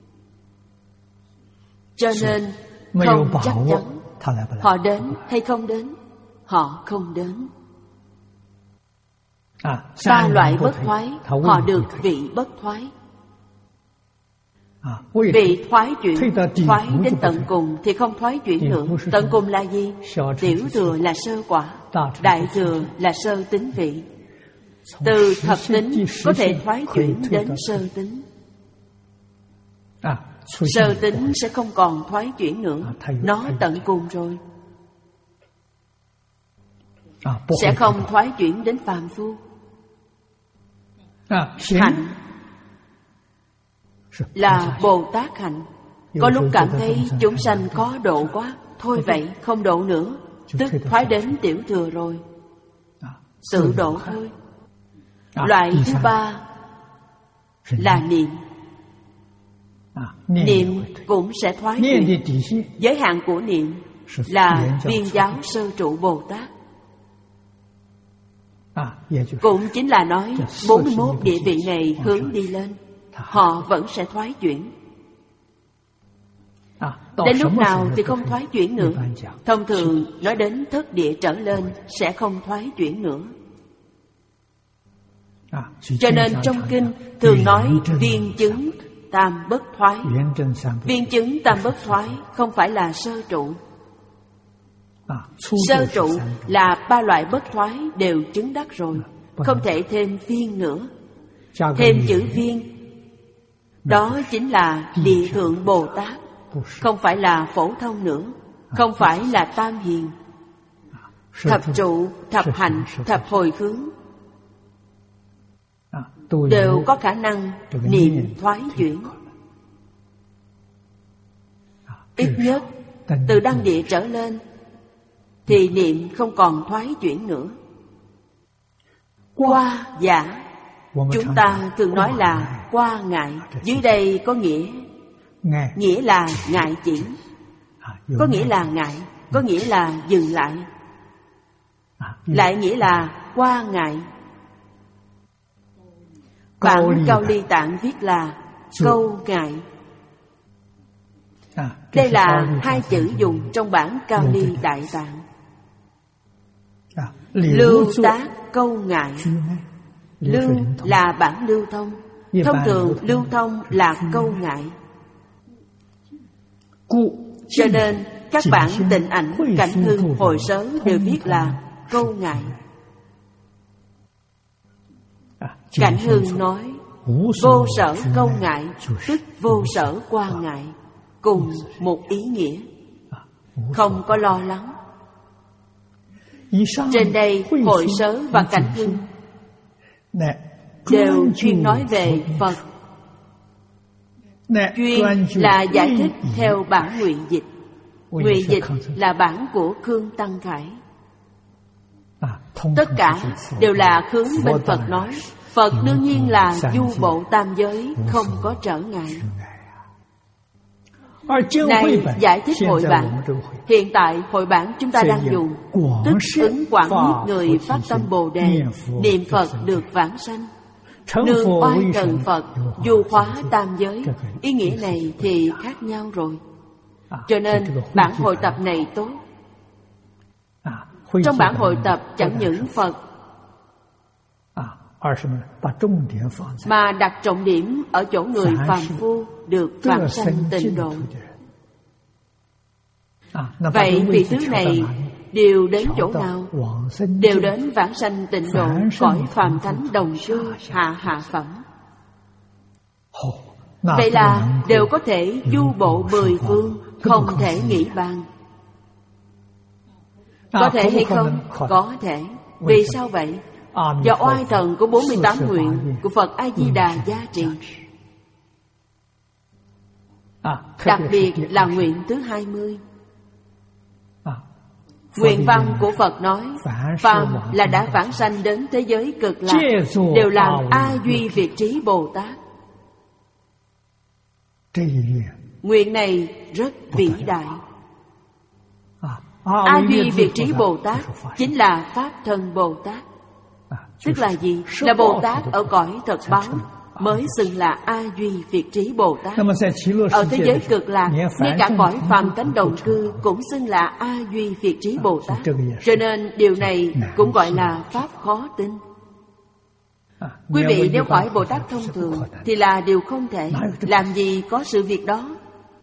Cho nên không chắc chắn họ đến hay không đến. Họ không đến. Ba loại bất thoái, họ được vị bất thoái. Vị thoái chuyển, thoái đến tận cùng thì không thoái chuyển nữa. Tận cùng là gì? Tiểu thừa là sơ quả, đại thừa là sơ tính vị. Từ thập tính có thể thoái chuyển đến sơ tính. Sơ tính sẽ không còn thoái chuyển nữa. Nó tận cùng rồi, sẽ không thoái chuyển đến phàm phu. Hạnh là Bồ Tát hạnh. Có lúc cảm thấy chúng sanh có độ quá, thôi vậy không độ nữa, tức thoái đến tiểu thừa rồi, tự độ thôi. Loại thứ ba là niệm. Niệm cũng sẽ thoái chuyển. Giới hạn của niệm là viên giáo sơ trụ Bồ Tát. Cũng chính là nói bốn mươi mốt địa vị này hướng đi lên, họ vẫn sẽ thoái chuyển. Đến lúc nào thì không thoái chuyển nữa. Thông thường nói đến thất địa trở lên sẽ không thoái chuyển nữa. Cho nên trong kinh thường nói viên chứng tam bất thoái. Viên chứng tam bất thoái không phải là sơ trụ. Sơ trụ là ba loại bất thoái đều chứng đắc rồi, không thể thêm viên nữa. Thêm chữ viên, đó chính là địa thượng Bồ Tát, không phải là phổ thông nữa, không phải là tam hiền. Thập trụ, thập hạnh, thập hồi hướng đều có khả năng niệm thoái chuyển. Ít nhất từ đăng địa trở lên thì niệm không còn thoái chuyển nữa. Qua giả, chúng ta thường nói là qua ngại. Dưới đây có nghĩa, nghĩa là ngại chỉ, có nghĩa là ngại, có nghĩa là dừng lại, lại nghĩa là qua ngại. Bản Cao Ly Tạng viết là câu ngại. Đây là hai chữ dùng trong bản Cao Ly Đại Tạng. Lưu tác câu ngại. Lưu là bản lưu thông, thông thường lưu thông là câu ngại. Cho nên các bản Tịnh Ảnh, Cảnh Hưng, Hồi Sớ đều viết là câu ngại. Cảnh Hưng nói vô sở câu ngại, tức vô sở qua ngại, cùng một ý nghĩa, không có lo lắng. Trên đây Hội Sớ và Cảnh Hưng đều chuyên nói về Phật. Chuyên là giải thích theo bản ngụy dịch. Ngụy dịch là bản của Khương Tăng Khải. Tất cả đều là hướng bên Phật nói. Phật đương nhiên là du bộ tam giới, không có trở ngại. Này giải thích hội bản. Hiện tại hội bản chúng ta đang dùng, tức ứng quảng nhiếp người phát tâm Bồ Đề, niệm Phật được vãng sanh. Nương oai trần Phật, du hóa tam giới. Ý nghĩa này thì khác nhau rồi. Cho nên bản hội tập này tốt. Trong bản hội tập chẳng những Phật mà đặt trọng điểm ở chỗ người phàm phu được vãng sanh tịnh độ. Vậy vị tướng này đều đến chỗ nào? Đều đến vãng sanh tịnh độ, cõi phàm thánh đồng cư hạ hạ phẩm. Vậy là đều có thể du bộ mười phương, không thể nghĩ bàn. Có thể hay không? Có thể. Vì sao vậy? Do oai thần của bốn mươi tám nguyện của Phật A-di-đà gia trì. Đặc biệt là nguyện thứ hai mươi. Nguyện văn của Phật nói, phàm là đã vãng sanh đến thế giới cực lạc, đều làm A Duy Việt Trí Bồ Tát. Nguyện này rất vĩ đại. A Duy Việt Trí Bồ Tát chính là Pháp Thân Bồ Tát. Tức là gì? Là Bồ Tát ở cõi thật báo mới xưng là A Duy Việt Trí Bồ Tát. Ở thế giới cực lạc, ngay cả cõi phàm tánh đồng cư cũng xưng là A Duy Việt Trí Bồ Tát. Cho nên điều này cũng gọi là Pháp khó tin. Quý vị nếu hỏi Bồ Tát thông thường thì là điều không thể. Làm gì có sự việc đó?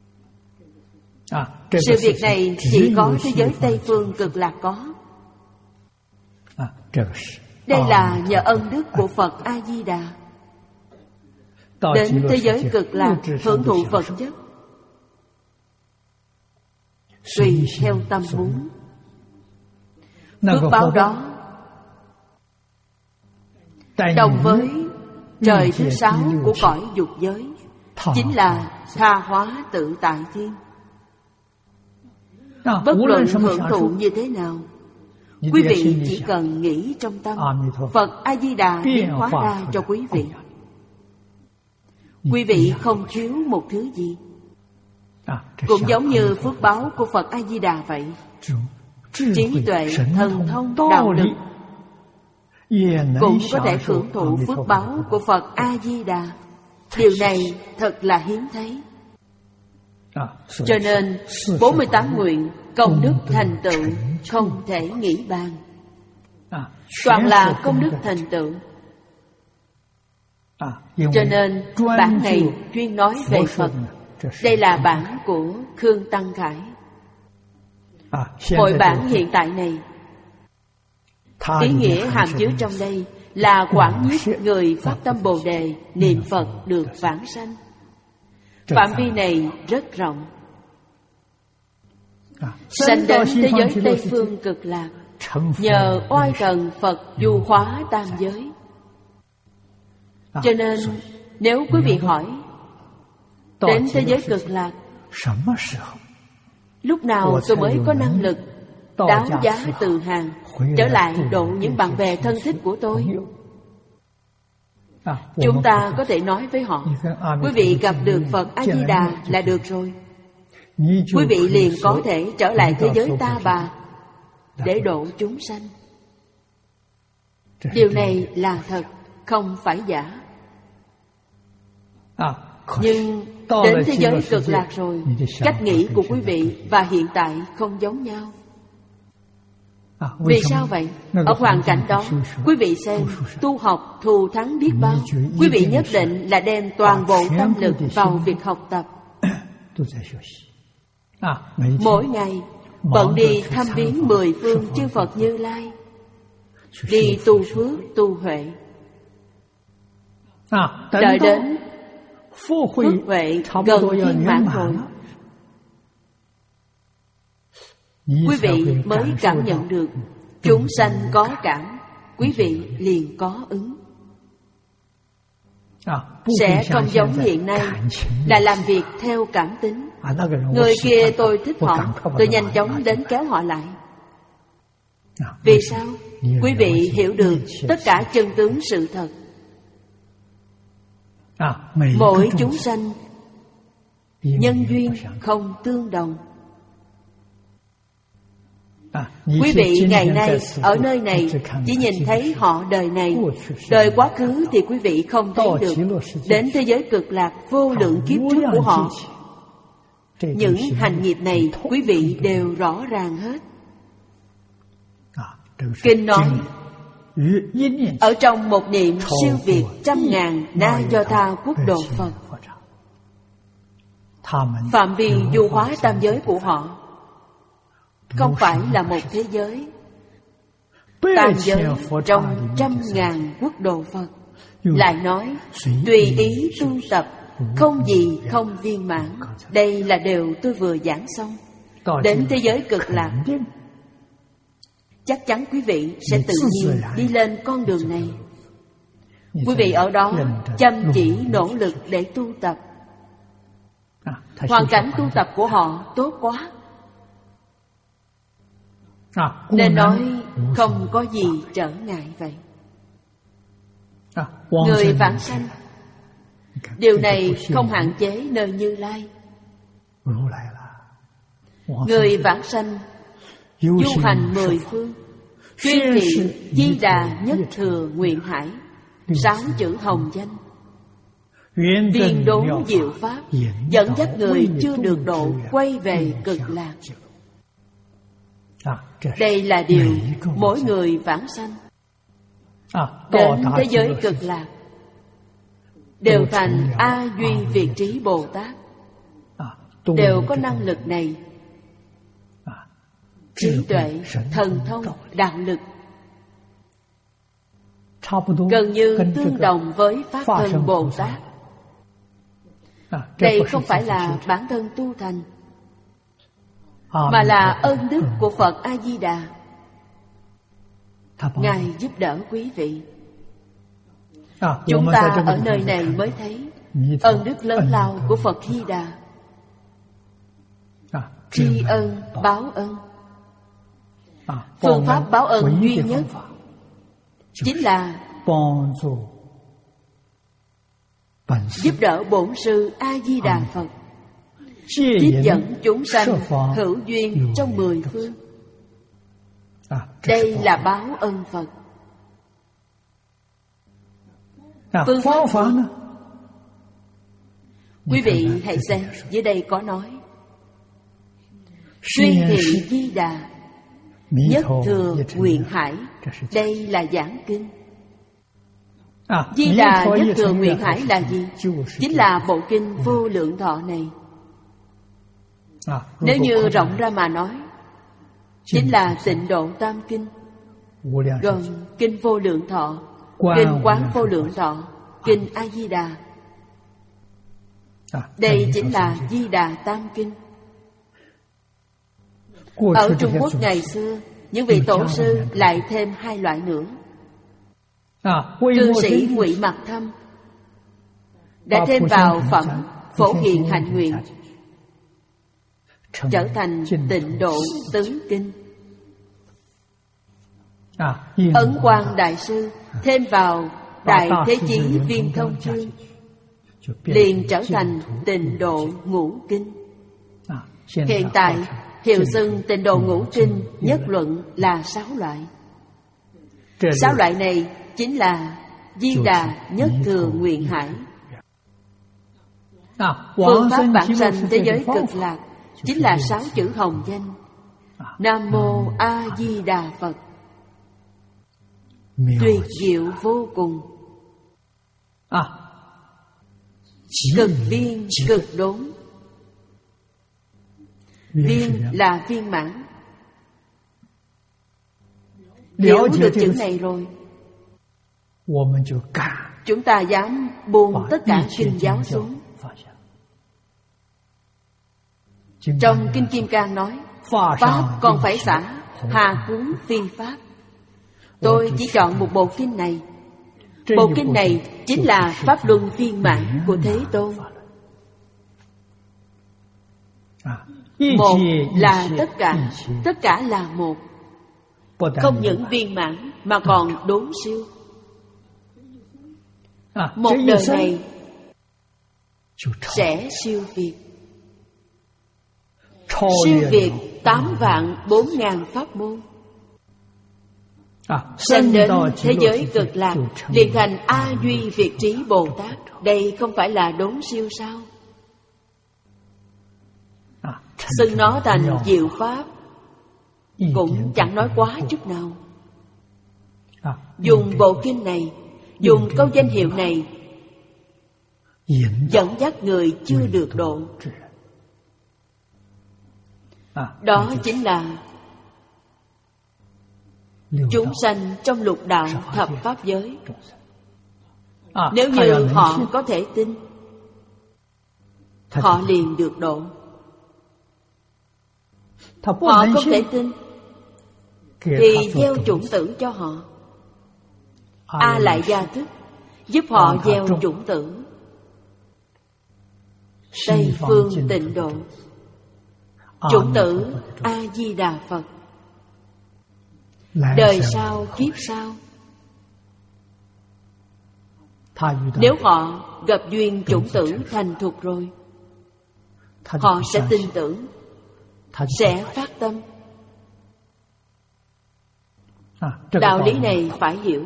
Sự việc này chỉ có thế giới Tây Phương cực lạc có. Đây là nhờ ân đức của Phật A-di-đà. Đến thế giới cực lạc hưởng thụ vật chất tùy theo tâm muốn. Phước báo đó đồng với trời thứ sáu của cõi dục giới, chính là tha hóa tự tại thiên. Bất luận hưởng thụ như thế nào, quý vị chỉ cần nghĩ trong tâm Phật A-di-đà biến hóa ra cho quý vị. Quý vị không thiếu một thứ gì. Cũng giống như phước báo của Phật A-di-đà vậy. Trí tuệ, thần thông, đạo đức cũng có thể hưởng thụ phước báo của Phật A-di-đà. Điều này thật là hiếm thấy. Cho nên bốn mươi tám nguyện công đức thành tựu không thể nghĩ bàn. Toàn là công đức thành tựu. Cho nên bản này chuyên nói về Phật. Đây là bản của Khương Tăng Khải. Hội bản hiện tại này, ý nghĩa hàm chứa trong đây là quảng nhiếp người phát tâm Bồ Đề, niệm Phật được vãng sanh. Phạm vi này rất rộng. Sanh đến thế giới Tây Phương cực lạc, nhờ oai thần Phật du hóa tam giới. Cho nên nếu quý vị hỏi, đến thế giới cực lạc lúc nào tôi mới có năng lực đáo giá từ hàng trở lại độ những bạn bè thân thích của tôi? Chúng ta có thể nói với họ, quý vị gặp được Phật A-di-đà là được rồi. Quý vị liền có thể trở lại thế giới ta bà để độ chúng sanh. Điều này là thật, không phải giả. Nhưng đến thế giới cực lạc rồi, cách nghĩ của quý vị và hiện tại không giống nhau. Vì sao vậy? Ở hoàn cảnh đó, quý vị xem, tu học thù thắng biết bao. Quý vị nhất định là đem toàn bộ tâm lực vào việc học tập. Mỗi ngày bận đi thăm viếng mười phương chư Phật Như Lai, đi tu phước tu huệ, đợi đến phước huệ gần viên mãn rồi, quý vị mới cảm nhận được chúng sanh có cảm, quý vị liền có ứng. Sẽ không giống hiện nay là làm việc theo cảm tính. Người kia tôi thích họ, tôi nhanh chóng đến kéo họ lại. Vì sao? Quý vị hiểu được tất cả chân tướng sự thật. Mỗi chúng sanh nhân duyên không tương đồng. Quý vị ngày nay ở nơi này chỉ nhìn thấy họ đời này, đời quá khứ thì quý vị không thấy được. Đến thế giới cực lạc vô lượng kiếp trước của họ, những hành nghiệp này quý vị đều rõ ràng hết. Kinh nói, ở trong một niệm siêu việt trăm ngàn Na Do Tha quốc độ Phật. Phạm vi du hóa tam giới của họ không phải là một thế giới. Tam giới trong trăm ngàn quốc độ Phật lại nói tùy ý tu tập, không gì không viên mãn. Đây là điều tôi vừa giảng xong. Đến thế giới cực lạc, chắc chắn quý vị sẽ tự nhiên đi lên con đường này. Quý vị ở đó chăm chỉ nỗ lực để tu tập. Hoàn cảnh tu tập của họ tốt quá, nên nói không có gì trở ngại vậy. Người vãng sanh, điều này không hạn chế nơi Như Lai. Người vãng sanh du hành mười phương, tuyên thị Di Đà Nhất Thừa Nguyện Hải, sáu chữ hồng danh, tiên đốn diệu pháp, dẫn dắt người chưa được độ quay về cực lạc. Đây là điều mỗi người vãng sanh đến thế giới cực lạc đều thành A Duy Việt Trí Bồ Tát, đều có năng lực này. Trí tuệ, thần thông, đạo lực gần như tương đồng với Pháp Thân Bồ Tát. Đây không phải là bản thân tu thành, mà là ơn đức của Phật A-di-đà. Ngài giúp đỡ quý vị. Chúng ta ở nơi này mới thấy ơn đức lớn lao của Phật Di Đà. Tri ân báo ân. Phương pháp báo ân duy nhất chính là giúp đỡ bổn sư A-di-đà Phật, tiếp dẫn chúng sanh hữu duyên trong mười phương. Đây là báo ân Phật. Phương pháp, quý vị hãy xem dưới đây có nói tuyên thị Di Đà Nhất Thừa Nguyện Hải. Đây là giảng kinh. Di Đà Nhất Thừa Nguyện Hải là gì? Chính là bộ kinh Vô Lượng Thọ này. Nếu như rộng ra mà nói, chính là Tịnh Độ Tam Kinh, gồm kinh Vô Lượng Thọ, kinh Quán Vô Lượng Thọ, kinh A Di Đà. Đây chính là Di Đà Tam Kinh. Ở Trung Quốc ngày xưa, những vị tổ sư lại thêm hai loại nữa. Cư sĩ Ngụy Mặc Thâm đã thêm vào phẩm Phổ Hiền Hạnh Nguyện, trở thành Tịnh Độ Tứ Kinh. Ấn Quang Đại Sư thêm vào Đại Thế Chí Viên Thông Chương, liền trở thành Tịnh Độ Ngũ Kinh. Hiện tại hiệu xưng Tịnh Độ Ngũ Kinh nhất luận là sáu loại. Sáu loại này chính là Di Đà Nhất Thừa Nguyện Hải. Phương pháp vãng sanh thế giới cực lạc chính là sáu chữ hồng danh Nam Mô A Di Đà Phật. Tuyệt diệu vô cùng, cực viên cực đốn. Viên là viên mãn. Hiểu được chữ này rồi, chúng ta dám buông tất cả kinh giáo xuống. Trong Kinh Kim Cang nói, pháp còn phải xả, hà cuốn phi pháp. Tôi chỉ chọn một bộ kinh này. Bộ kinh này chính là pháp luân viên mãn của Thế Tôn. Một là tất cả, tất cả là một. Không những viên mãn mà còn đốn siêu. Một đời này sẽ siêu việt. Siêu việt tám vạn bốn ngàn pháp môn. Sanh đến thế giới cực lạc, liền thành A Duy Việt Trí Bồ Tát. Đây không phải là đốn siêu sao? Xưng nó thành diệu pháp cũng chẳng nói quá chút nào. Dùng bộ kinh này, dùng câu danh hiệu này dẫn dắt người chưa được độ. Đó chính là chúng sanh trong lục đạo thập pháp giới. Nếu như họ có thể tin, họ liền được độ. Họ không thể tin thì gieo chủng tử cho họ. A Lại Gia Thức giúp họ gieo chủng tử. Tây Phương Tịnh Độ, chủng tử A Di Đà Phật. Đời sau kiếp sau, nếu họ gặp duyên chủng tử thành thục rồi, họ sẽ tin tưởng, sẽ phát tâm. Đạo lý này phải hiểu.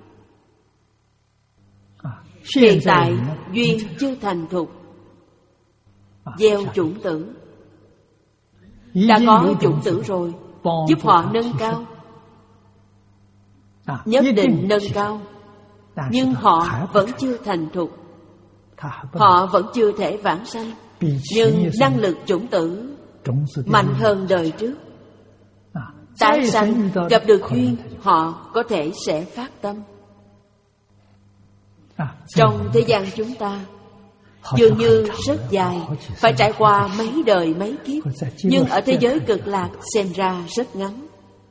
Hiện tại duyên chưa thành thục, gieo chủng tử. Đã có chủng tử rồi, giúp họ nâng cao, nhất định nâng cao. Nhưng họ vẫn chưa thành thục, họ vẫn chưa thể vãng sanh. Nhưng năng lực chủng tử mạnh hơn đời trước. Tái sanh gặp được duyên, họ có thể sẽ phát tâm. Trong thế gian chúng ta dường như rất dài, phải trải qua mấy đời mấy kiếp. Nhưng ở thế giới cực lạc xem ra rất ngắn.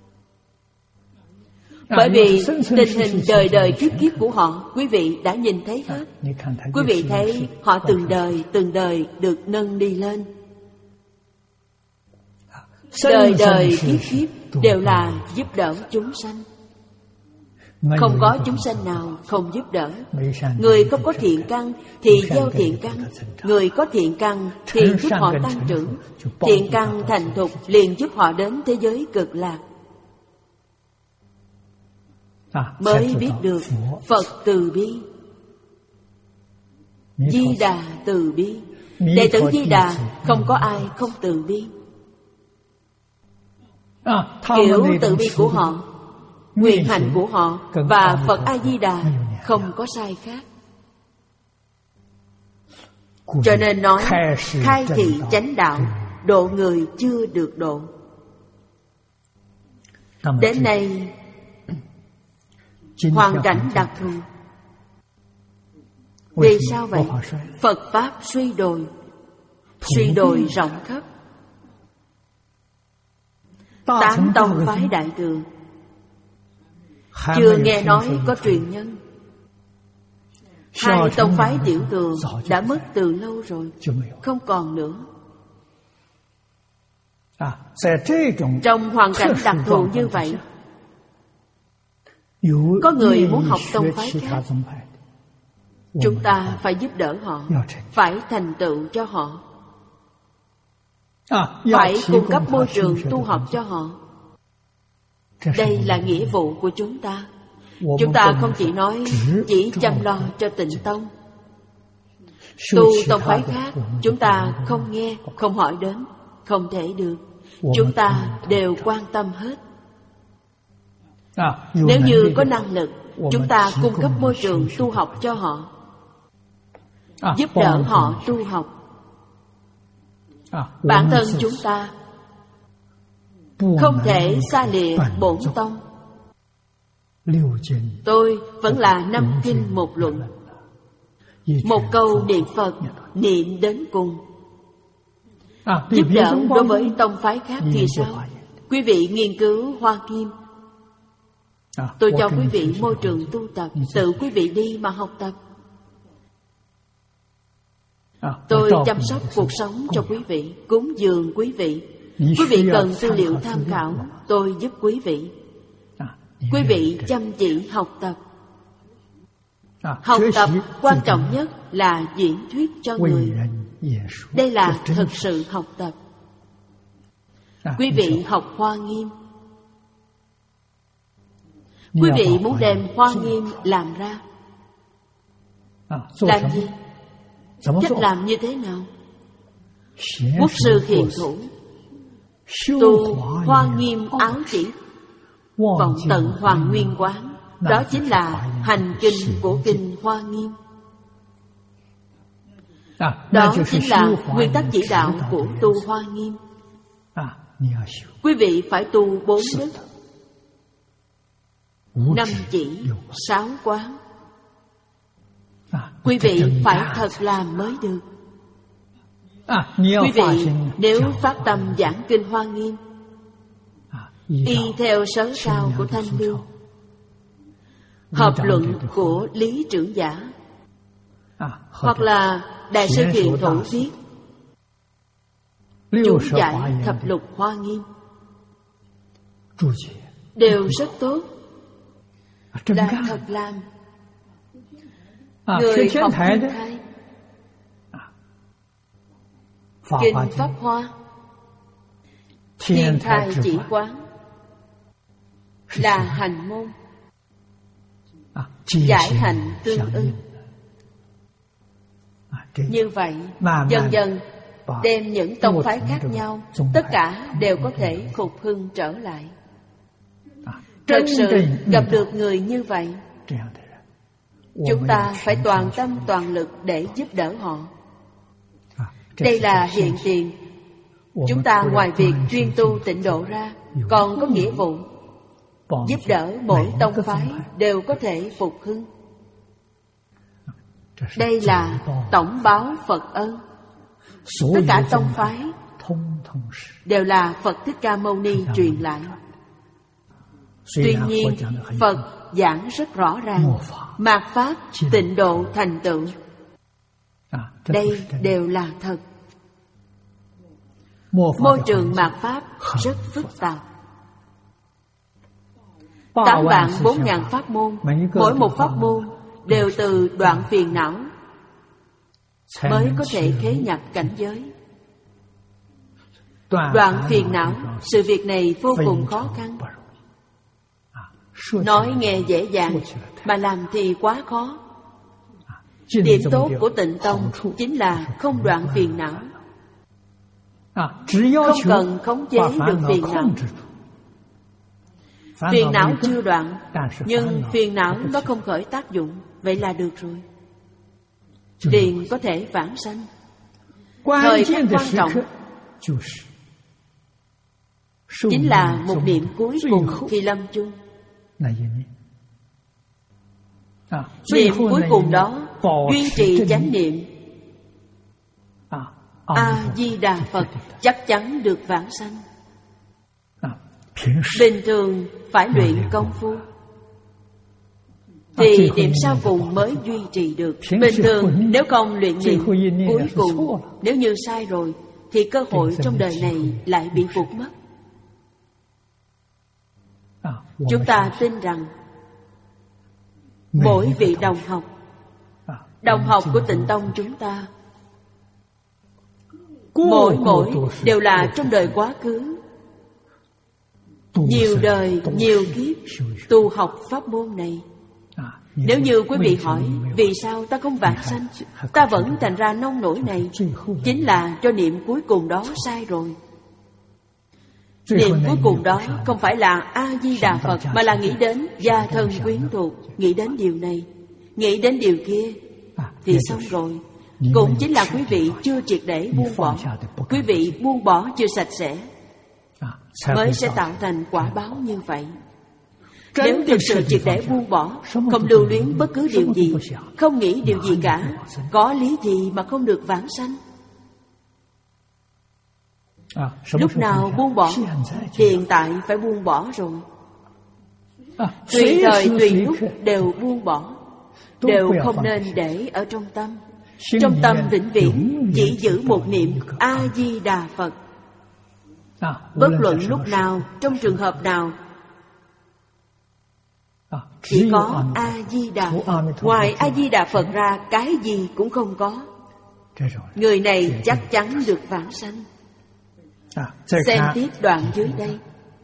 Bởi vì tình hình đời đời kiếp kiếp của họ, quý vị đã nhìn thấy hết. Quý vị thấy họ từng đời từng đời được nâng đi lên. Đời đời kiếp kiếp đều là giúp đỡ chúng sanh. Không có chúng sanh nào không giúp đỡ. Người không có thiện căn thì gieo thiện căn. Người có thiện căn thì giúp họ tăng trưởng. Thiện căn thành thục liền giúp họ đến thế giới cực lạc. Mới biết được Phật từ bi, Di Đà từ bi. Đệ tử Di Đà không có ai không từ bi. Kiểu từ bi của họ, nguyện hạnh của họ và Phật A-di-đà không có sai khác. Cho nên nói khai thị chánh đạo, độ người chưa được độ. Đến nay hoàn cảnh đặc thù. Vì sao vậy? Phật Pháp suy đồi, suy đồi rộng khắp. Tám tông phái đại thừa chưa nghe nói có truyền nhân. Hai tông phái tiểu thừa đã mất từ lâu rồi, không còn nữa. Trong hoàn cảnh đặc thù như vậy, có người muốn học tông phái khác, chúng ta phải giúp đỡ họ, phải thành tựu cho họ, phải cung cấp môi trường tu học cho họ. Đây là nghĩa vụ của chúng ta. Chúng ta không chỉ nói chỉ chăm lo cho Tịnh Tông. Tu tông phái khác chúng ta không nghe, không hỏi đến, không thể được. Chúng ta đều quan tâm hết. Nếu như có năng lực, chúng ta cung cấp môi trường tu học cho họ, giúp đỡ họ tu học. Bản thân chúng ta không thể xa lìa bổn tông. Tôi vẫn là năm kinh một luận, một câu niệm Phật niệm đến cùng. Giúp đỡ đối với tông phái khác thì sao? Quý vị nghiên cứu Hoa Nghiêm, tôi cho quý vị môi trường tu tập, tự quý vị đi mà học tập. Tôi chăm sóc cuộc sống cho quý vị, cúng dường quý vị. Quý vị cần tư liệu tham khảo, tôi giúp quý vị. Quý vị chăm chỉ học tập. Học tập quan trọng nhất là diễn thuyết cho người. Đây là thực sự học tập. Quý vị học Hoa Nghiêm, quý vị muốn đem Hoa Nghiêm làm ra, làm gì? Cách làm như thế nào? Quốc sư hiền thủ tu Hoa Nghiêm áo chỉ, vọng tận Hoàng Nguyên Quán. Đó chính là hành kinh của kinh Hoa Nghiêm. Đó chính là nguyên tắc chỉ đạo của tu Hoa Nghiêm. Quý vị phải tu bốn đức. năm chỉ, sáu quán. Quý vị phải thật làm mới được. Quý vị nếu phát tâm giảng kinh Hoa Nghiêm, y theo sớ sao của Thanh Lưu, hợp luận của Lý Trưởng Giả, hoặc là Đại sư Thiện Thủ viết chú giải thập lục Hoa Nghiêm, đều rất tốt, là thật làm. Người học Thiên Thai, Kinh Pháp Hoa, Thiên Thai Chỉ Quán là hành môn, giải hành tương ưng. Như vậy dần dần đem những tông phái khác nhau, tất cả đều có thể phục hưng trở lại. Thật sự gặp được người như vậy, chúng ta phải toàn tâm toàn lực để giúp đỡ họ. Đây là hiện tiền. Chúng ta ngoài việc chuyên tu tịnh độ ra, còn có nghĩa vụ giúp đỡ mỗi tông phái đều có thể phục hưng. Đây là tổng báo Phật ơn. Tất cả tông phái đều là Phật Thích Ca Mâu Ni truyền lại. Tuy nhiên Phật giảng rất rõ ràng, mạt pháp tịnh độ thành tựu, đây đều là thật. Môi trường mạt pháp rất phức tạp. Tám vạn bốn ngàn pháp môn, mỗi một pháp môn đều từ đoạn phiền não mới có thể khế nhập cảnh giới. Đoạn phiền não, sự việc này vô cùng khó khăn. Nói nghe dễ dàng, mà làm thì quá khó. Điểm tốt của Tịnh Tông chính là không đoạn phiền não, không cần khống chế được phiền não. Phiền não chưa đoạn, nhưng phiền não nó không khởi tác dụng, vậy là được rồi, liền có thể vãng sanh. Thời khắc quan trọng chính là một niệm cuối cùng khi lâm chung. Niệm cuối cùng đó duy trì chánh niệm A-di-đà Phật, chắc chắn được vãng sanh. Bình thường phải luyện công phu thì niệm sau cùng mới duy trì được. Bình thường nếu không luyện niệm cuối cùng, nếu như sai rồi thì cơ hội trong đời này lại bị vụt mất. Chúng ta tin rằng mỗi vị đồng học, đồng học của Tịnh Tông chúng ta, mỗi mỗi đều là trong đời quá khứ nhiều đời, nhiều kiếp tu học pháp môn này. Nếu như quý vị hỏi vì sao ta không vãng sanh, ta vẫn thành ra nông nổi này, chính là cho niệm cuối cùng đó sai rồi. Niệm cuối cùng đó không phải là A-di-đà Phật, mà là nghĩ đến gia thân quyến thuộc, nghĩ đến điều này, nghĩ đến điều kia, thì xong rồi. Cũng chính là quý vị chưa triệt để buông bỏ. Quý vị buông bỏ chưa sạch sẽ, mới sẽ tạo thành quả báo như vậy. Nếu thực sự triệt để buông bỏ, không lưu luyến bất cứ điều gì, không nghĩ điều gì cả, có lý gì mà không được vãng sanh? Lúc nào buông bỏ? Hiện tại phải buông bỏ rồi. Tùy thời tùy lúc đều buông bỏ, đều không nên để ở trong tâm. Trong tâm vĩnh viễn chỉ giữ một niệm A-di-đà Phật. Bất luận lúc nào, trong trường hợp nào, chỉ có A-di-đà Phật. Ngoài A-di-đà Phật ra, cái gì cũng không có. Người này chắc chắn được vãng sanh. Xem tiếp đoạn dưới đây.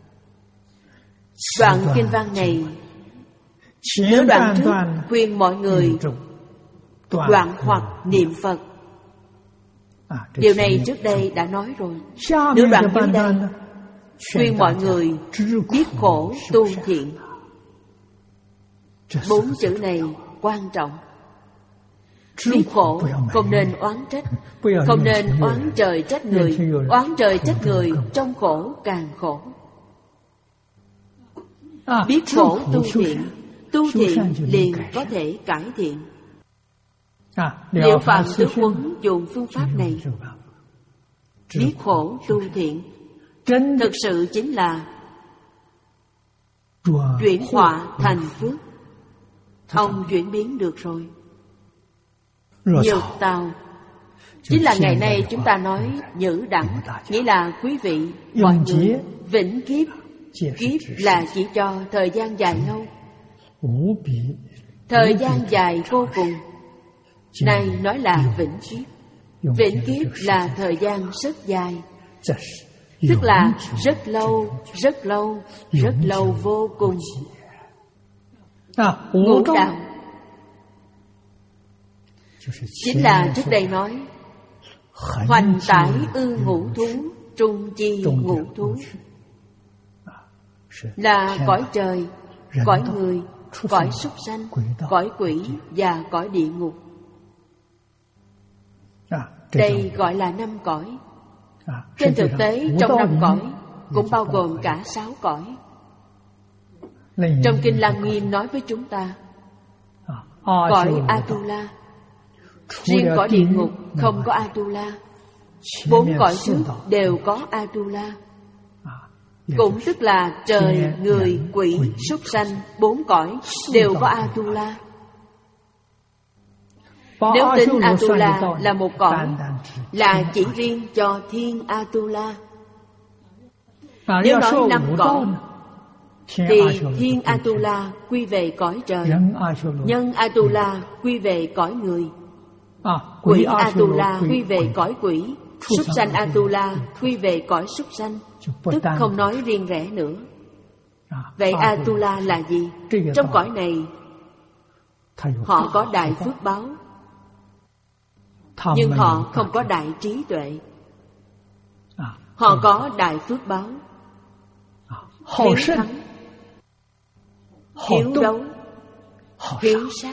Đoạn kinh văn này, nếu đoạn trước khuyên mọi người đoạn hoặc niệm Phật, điều này trước đây đã nói rồi. Nếu đoạn dưới đây khuyên mọi người biết khổ tu thiện, bốn chữ này quan trọng. Biết khổ không nên oán trách, không nên oán trời trách người. Oán trời trách người, trong khổ càng khổ. Biết khổ tu thiện, tu thiện liền có thể cải thiện. Liệu Phạm Tứ Huấn dùng phương pháp này. Biết khổ tu thiện thực sự chính là chuyển họa thành phước. Ông chuyển biến được rồi. Nhược tào chính là ngày nay chúng ta nói nhữ đẳng, nghĩa là quý vị, mọi người. Vĩnh kiếp, kiếp là chỉ cho thời gian dài lâu, thời gian dài vô cùng. Này nói là vĩnh kiếp. Vĩnh kiếp là thời gian rất dài, tức là rất lâu, rất lâu, rất lâu vô cùng. Ngũ đạo chính là trước đây nói hoành tải ư ngũ thú, trung chi ngũ thú, là cõi trời, cõi người, cõi súc sanh, cõi quỷ và cõi địa ngục. Đây gọi là năm cõi. Trên thực tế trong năm cõi cũng bao gồm cả sáu cõi. Trong Kinh Lăng Nghiêm nói với chúng ta cõi Atula. Riêng cõi địa ngục không có Atula. Bốn cõi trước đều có Atula. Cũng tức là trời, người, quỷ, súc sanh, bốn cõi đều có Atula. Nếu tính Atula là một cõi, là chỉ riêng cho thiên Atula. Nếu nói năm cõi, thì thiên Atula quy về cõi trời, nhân Atula quy về cõi người, quỷ Atula quy về cõi quỷ, súc sanh Atula quy về cõi súc sanh, tức không nói riêng rẽ nữa. Vậy Atula là gì? Trong cõi này họ có đại phước báo, nhưng họ không có đại trí tuệ. Họ có đại phước báo, hiếu thắng, hiếu đấu, hiếu sát.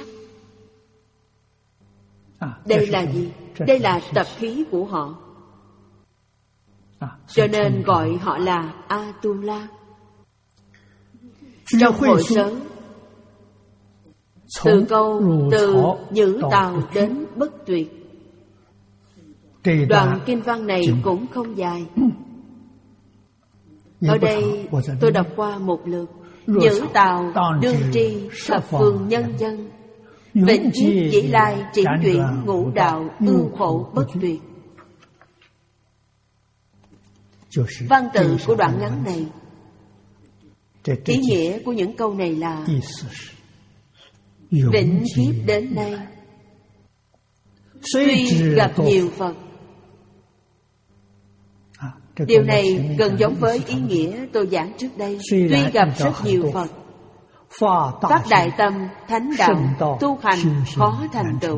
Đây là gì? Đây là tập khí của họ. Cho nên gọi họ là Atula. Trong hội sớ, từ câu từ nhữ tào đến bất tuyệt, đoạn kinh văn này cũng không dài. Ở đây tôi đọc qua một lượt. Nhữ tào đương tri thập phương nhân dân, vĩnh kiếp chỉ lai triển chuyển ngũ đạo ưu khổ bất tuyệt. Văn tự của đoạn ngắn này, ý nghĩa của những câu này là vĩnh kiếp đến nay tuy gặp nhiều Phật. Điều này gần giống với ý nghĩa tôi giảng trước đây. Tuy gặp rất nhiều Phật, phát đại tâm, thánh đạo, tu hành khó thành tựu,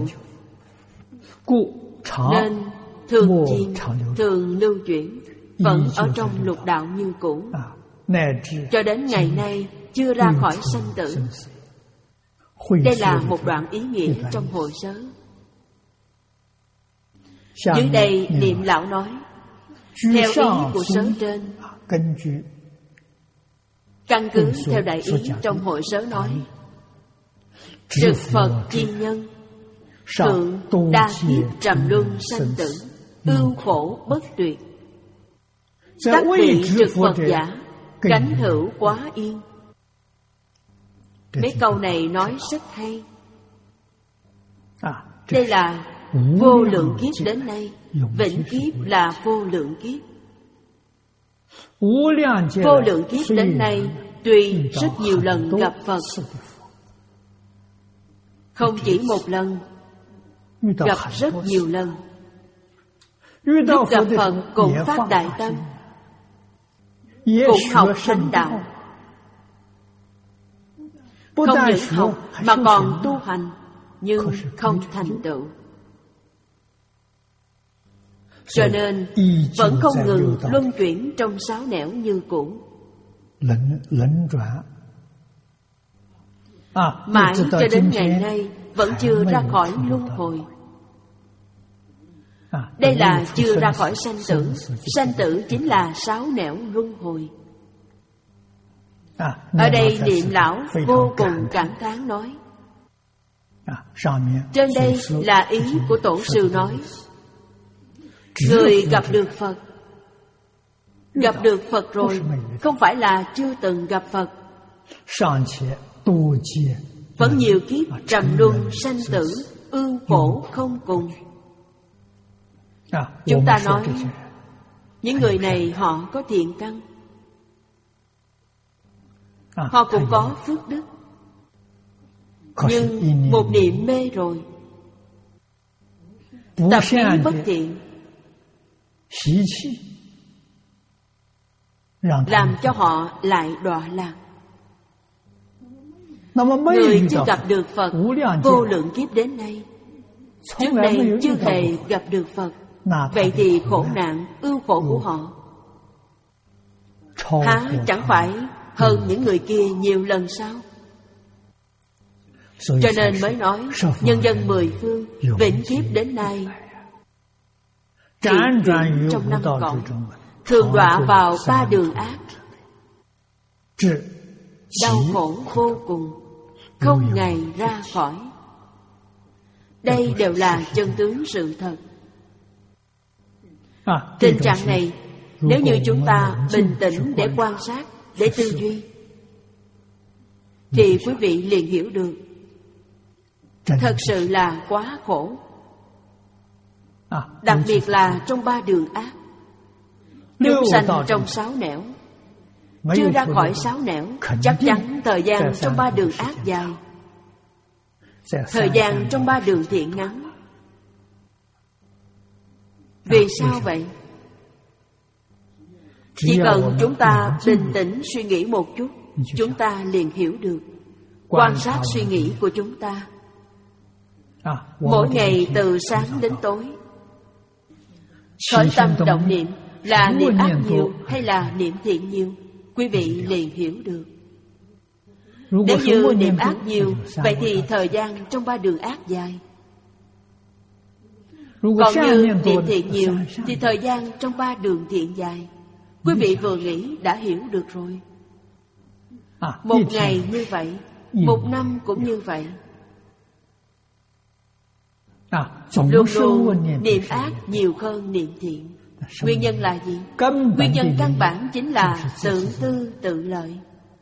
nên thường chiên, thường lưu chuyển, vẫn ở trong lục đạo như cũ, cho đến ngày nay chưa ra khỏi sanh tử. Đây là một đoạn ý nghĩa trong hội sớ. Dưới đây Niệm Lão nói, theo ý của sớ trên, căn cứ theo đại ý trong hội sớ nói, trực Phật thiên nhân, thượng đa kiếp trầm luân sanh tử, ưu khổ bất tuyệt. Tác vị trực Phật giả, cánh hữu quá yên. Mấy câu này nói rất hay. Đây là vô lượng kiếp đến nay, vĩnh kiếp là vô lượng kiếp. Vô lượng kiếp đến nay, tuy rất nhiều lần gặp Phật, không chỉ một lần, gặp rất nhiều lần. Lúc gặp Phật cũng phát đại tâm, cũng học thánh đạo. Không những học mà còn tu hành, nhưng không thành tựu. Cho nên vẫn không ngừng luân chuyển trong sáu nẻo như cũ. Mãi cho đến ngày nay vẫn chưa ra khỏi luân hồi. Đây là chưa ra khỏi sanh tử. Sanh tử chính là sáu nẻo luân hồi. Ở đây Niệm lão vô cùng cảm thán nói, trên đây là ý của Tổ sư nói, người gặp được Phật, gặp được Phật rồi, không phải là chưa từng gặp Phật. Vẫn nhiều kiếp trầm luân sanh tử, ưu khổ không cùng. Chúng ta nói những người này họ có thiện căn, họ cũng có phước đức, nhưng một niệm mê rồi, tập khí bất thiện làm cho họ lại đọa lạc. Người chưa gặp được Phật vô lượng kiếp đến nay, trước đây chưa hề gặp được Phật, vậy thì khổ nạn ưu khổ của họ há chẳng phải hơn những người kia nhiều lần sao? Cho nên mới nói nhân dân mười phương vĩnh kiếp đến nay chuyển chuyển trong năm cõi, thường đọa vào ba đường ác, đau khổ vô cùng, không ngày ra khỏi. Đây đều là chân tướng sự thật. Tình trạng này, nếu như chúng ta bình tĩnh để quan sát, để tư duy, thì quý vị liền hiểu được thật sự là quá khổ. Đặc biệt là trong ba đường ác, chúng sanh trong sáu nẻo, chưa ra khỏi sáu nẻo, chắc chắn thời gian trong ba đường ác dài, thời gian trong ba đường thiện ngắn. Vì sao vậy? Chỉ cần chúng ta bình tĩnh suy nghĩ một chút, chúng ta liền hiểu được. Quan sát suy nghĩ của chúng ta, mỗi ngày từ sáng đến tối, khởi tâm động niệm là niệm ác nhiều hay là niệm thiện nhiều, quý vị liền hiểu được. Nếu như niệm ác nhiều, vậy thì thời gian trong ba đường ác dài. Còn như niệm thiện nhiều, thì thời gian trong ba đường thiện dài. Quý vị vừa nghĩ đã hiểu được rồi. Một ngày như vậy, một năm cũng như vậy. Luôn luôn niệm ác nhiều hơn niệm thiện. Nguyên nhân là gì? Nguyên nhân căn bản chính là tự tư tự lợi.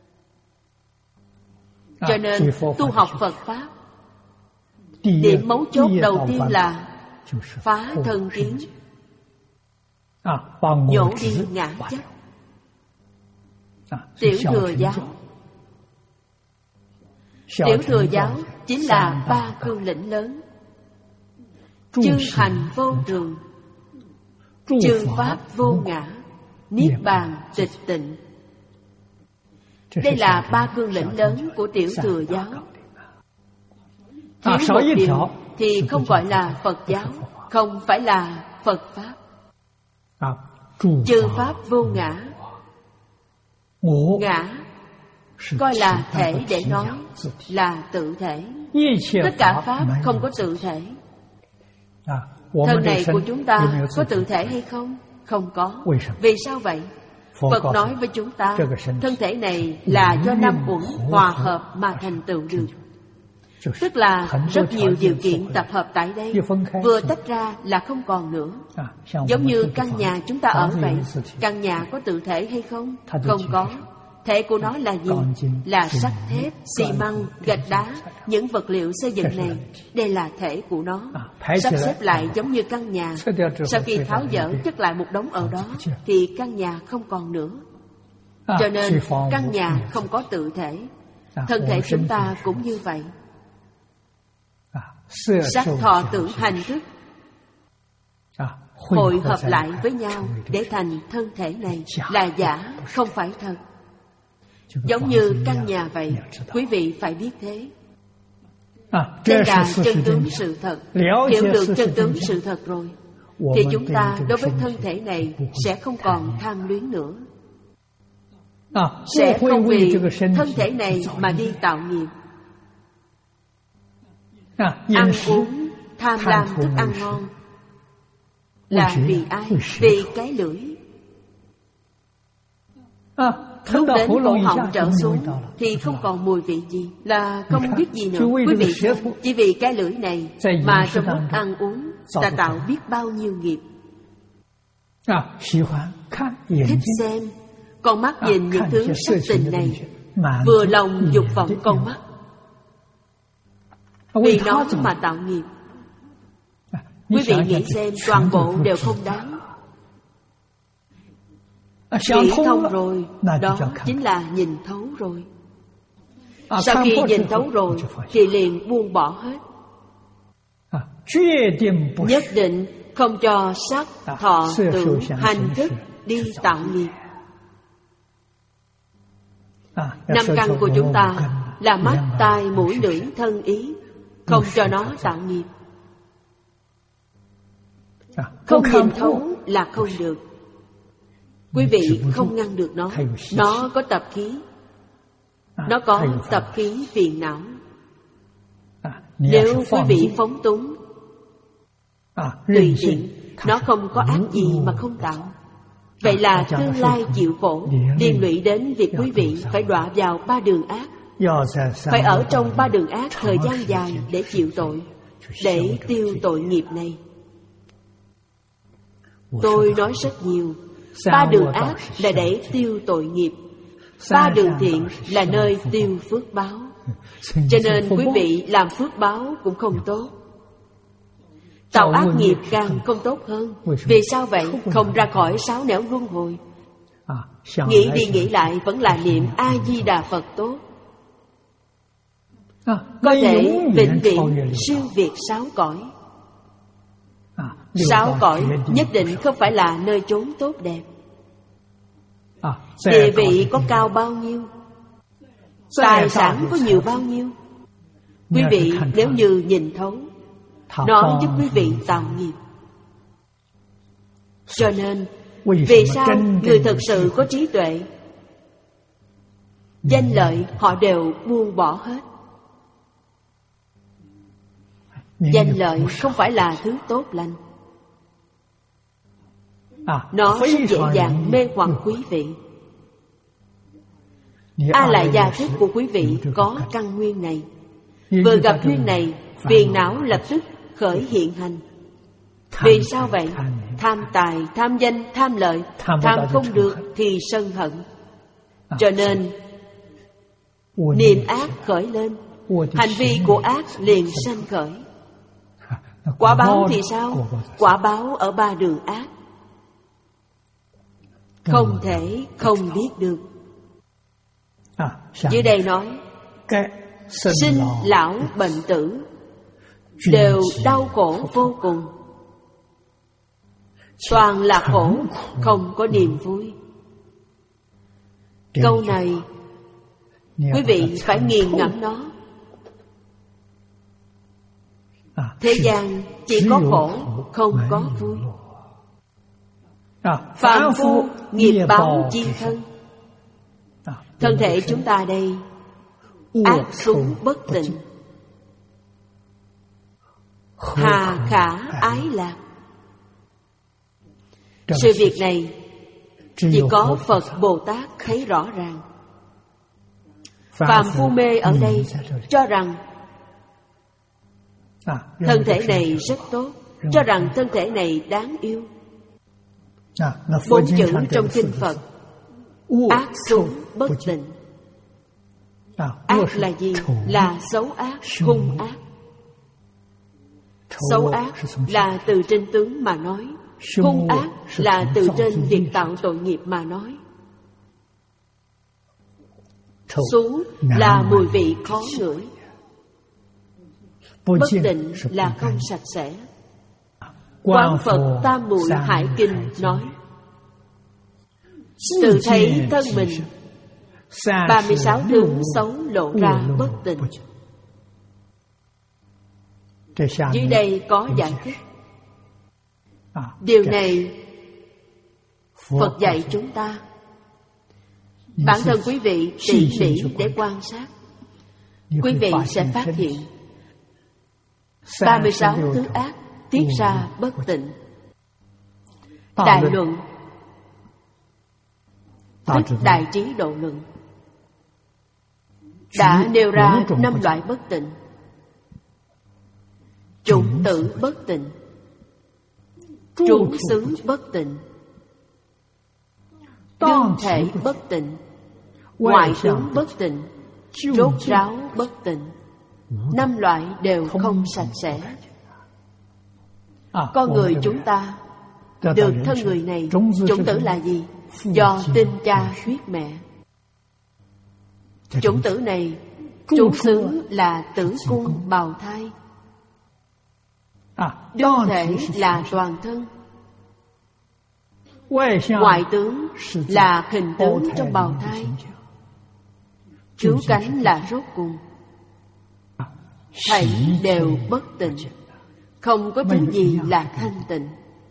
Cho nên tu học Phật Pháp, điểm mấu chốt đầu tiên là phá thân kiến, nhổ đi ngã chấp. Tiểu thừa giáo, tiểu thừa giáo chính là ba cương lĩnh lớn: chư hành vô thường, chư pháp vô ngã, niết bàn tịch tịnh. Đây là ba cương lĩnh lớn của tiểu thừa giáo. Thiếu một điều thì không gọi là Phật giáo, không phải là Phật Pháp. Chư pháp vô ngã, ngã coi là thể để nói, là tự thể. Tất cả pháp không có tự thể. Thân này của chúng ta có tự thể hay không? Không có. Vì sao vậy? Phật nói với chúng ta, thân thể này là do năm uẩn hòa hợp mà thành tựu được. Tức là rất nhiều điều kiện tập hợp tại đây, vừa tách ra là không còn nữa. Giống như căn nhà chúng ta ở vậy. Căn nhà có tự thể hay không? Không có. Thể của nó là gì? Là sắt thép, xi măng, gạch đá. Những vật liệu xây dựng này, đây là thể của nó. Sắp xếp lại giống như căn nhà. Sau khi tháo dỡ chất lại một đống ở đó, thì căn nhà không còn nữa. Cho nên căn nhà không có tự thể. Thân thể chúng ta cũng như vậy. Sắc thọ tưởng hành thức hội hợp lại với nhau để thành thân thể này, là giả, không phải thật. Giống như căn nhà vậy, quý vị phải biết thế. Đây là chân tướng sự thật. Hiểu được chân tướng sự thật rồi, thì chúng ta đối với thân thể này sẽ không còn tham luyến nữa, sẽ không vì thân thể này mà đi tạo nghiệp. Ăn uống tham lam thức ăn ngon là vì ai? Vì cái lưỡi. lúc đến cổ họng trở xuống thì không còn mùi vị gì, là không biết gì nữa. Quý vị xem, chỉ vì cái lưỡi này mà trong lúc ăn uống ta tạo biết bao nhiêu nghiệp. Thích xem, con mắt nhìn những thứ sắc tình này, vừa lòng dục vọng con mắt, vì nó mà tạo nghiệp. Quý vị nghĩ xem, toàn bộ đều không đáng. Nghĩ thông rồi, đó chính là nhìn thấu rồi. Sau khi nhìn thấu rồi thì liền buông bỏ hết. Nhất định không cho sắc, thọ, tưởng, hành thức đi tạo nghiệp. Năm căn của chúng ta là mắt, tai, mũi, lưỡi, thân, ý, không cho nó tạo nghiệp. Không nhìn thấu là không được. Quý vị không ngăn được nó. Nó có tập khí. Nó có tập khí phiền não. Nếu quý vị phóng túng, tùy tiện, nó không có ác gì mà không tạo. Vậy là tương lai chịu khổ, liên lụy đến việc quý vị phải đọa vào ba đường ác, phải ở trong ba đường ác thời gian dài để chịu tội, để tiêu tội nghiệp này. Tôi nói rất nhiều. Ba đường ác là để tiêu tội nghiệp, ba đường thiện là nơi tiêu phước báo. Cho nên quý vị làm phước báo cũng không tốt, tạo ác nghiệp càng không tốt hơn. Vì sao vậy? Không ra khỏi sáu nẻo luân hồi. Nghĩ đi nghĩ lại vẫn là niệm A-di-đà Phật tốt, có thể vĩnh viễn siêu việt sáu cõi. Sáu cõi nhất định không phải là nơi chốn tốt đẹp. Địa vị có cao bao nhiêu, tài sản có nhiều bao nhiêu, quý vị nếu như nhìn thấu, nó giúp quý vị tạo nghiệp. Cho nên vì sao người thực sự có trí tuệ, danh lợi họ đều buông bỏ hết. Danh lợi không phải là thứ tốt lành. Nó rất dễ dàng mê hoặc quý vị. A lại gia thức của quý vị có căn nguyên này. Vừa gặp duyên này, phiền não lập tức khởi hiện hành. Vì sao vậy? Tham tài, tham danh, tham lợi. Tham không được thì sân hận. Cho nên niệm ác khởi lên, hành vi của ác liền sanh khởi. Quả báo thì sao? Quả báo ở ba đường ác, không thể không biết được. Dưới đây nói, sinh lão bệnh tử đều đau khổ vô cùng, toàn là khổ, không có niềm vui. Câu này quý vị phải nghiền ngẫm nó. Thế gian chỉ có khổ, không có vui. Phàm phu nghiệp báo chi thân. Thân thể chúng ta đây ác xú bất tịnh, hà khả ái lạc. Sự việc này chỉ có Phật Bồ Tát thấy rõ ràng. Phàm phu mê ở đây cho rằng thân thể này rất tốt, cho rằng thân thể này đáng yêu. Bốn chữ trong kinh Phật: ác xú bất tịnh. Ác là gì? Là xấu ác, hung ác. Xấu ác là từ trên tướng mà nói, hung ác là từ trên việc tạo tội nghiệp mà nói. Xú là mùi vị khó ngửi, bất tịnh là không sạch sẽ. Quán Phật Tam Muội Hải Kinh nói, tự thấy thân mình ba mươi sáu tướng xấu lộ ra bất tịnh. Dưới đây có giải thích. Điều này Phật dạy chúng ta. Bản thân quý vị tỉ mỉ để quan sát, quý vị sẽ phát hiện ba mươi sáu thứ ác tiết ra bất tịnh. Đại luận tức Đại Trí Độ Luận, đã nêu ra năm loại bất tịnh: chủng tử bất tịnh, trụ xứ bất tịnh, đương thể bất tịnh, ngoại tướng bất tịnh, rốt ráo bất tịnh. Năm loại đều không sạch sẽ. Con người chúng ta được thân người này, chủng tử là gì? Do tinh cha huyết mẹ. Chủng tử này chủ xứ là tử cung bào thai, đương thể là toàn thân, ngoại tướng là hình tướng trong bào thai, cứu cánh là rốt cùng. Thảy đều bất tịnh, không có thứ gì là thanh tịnh,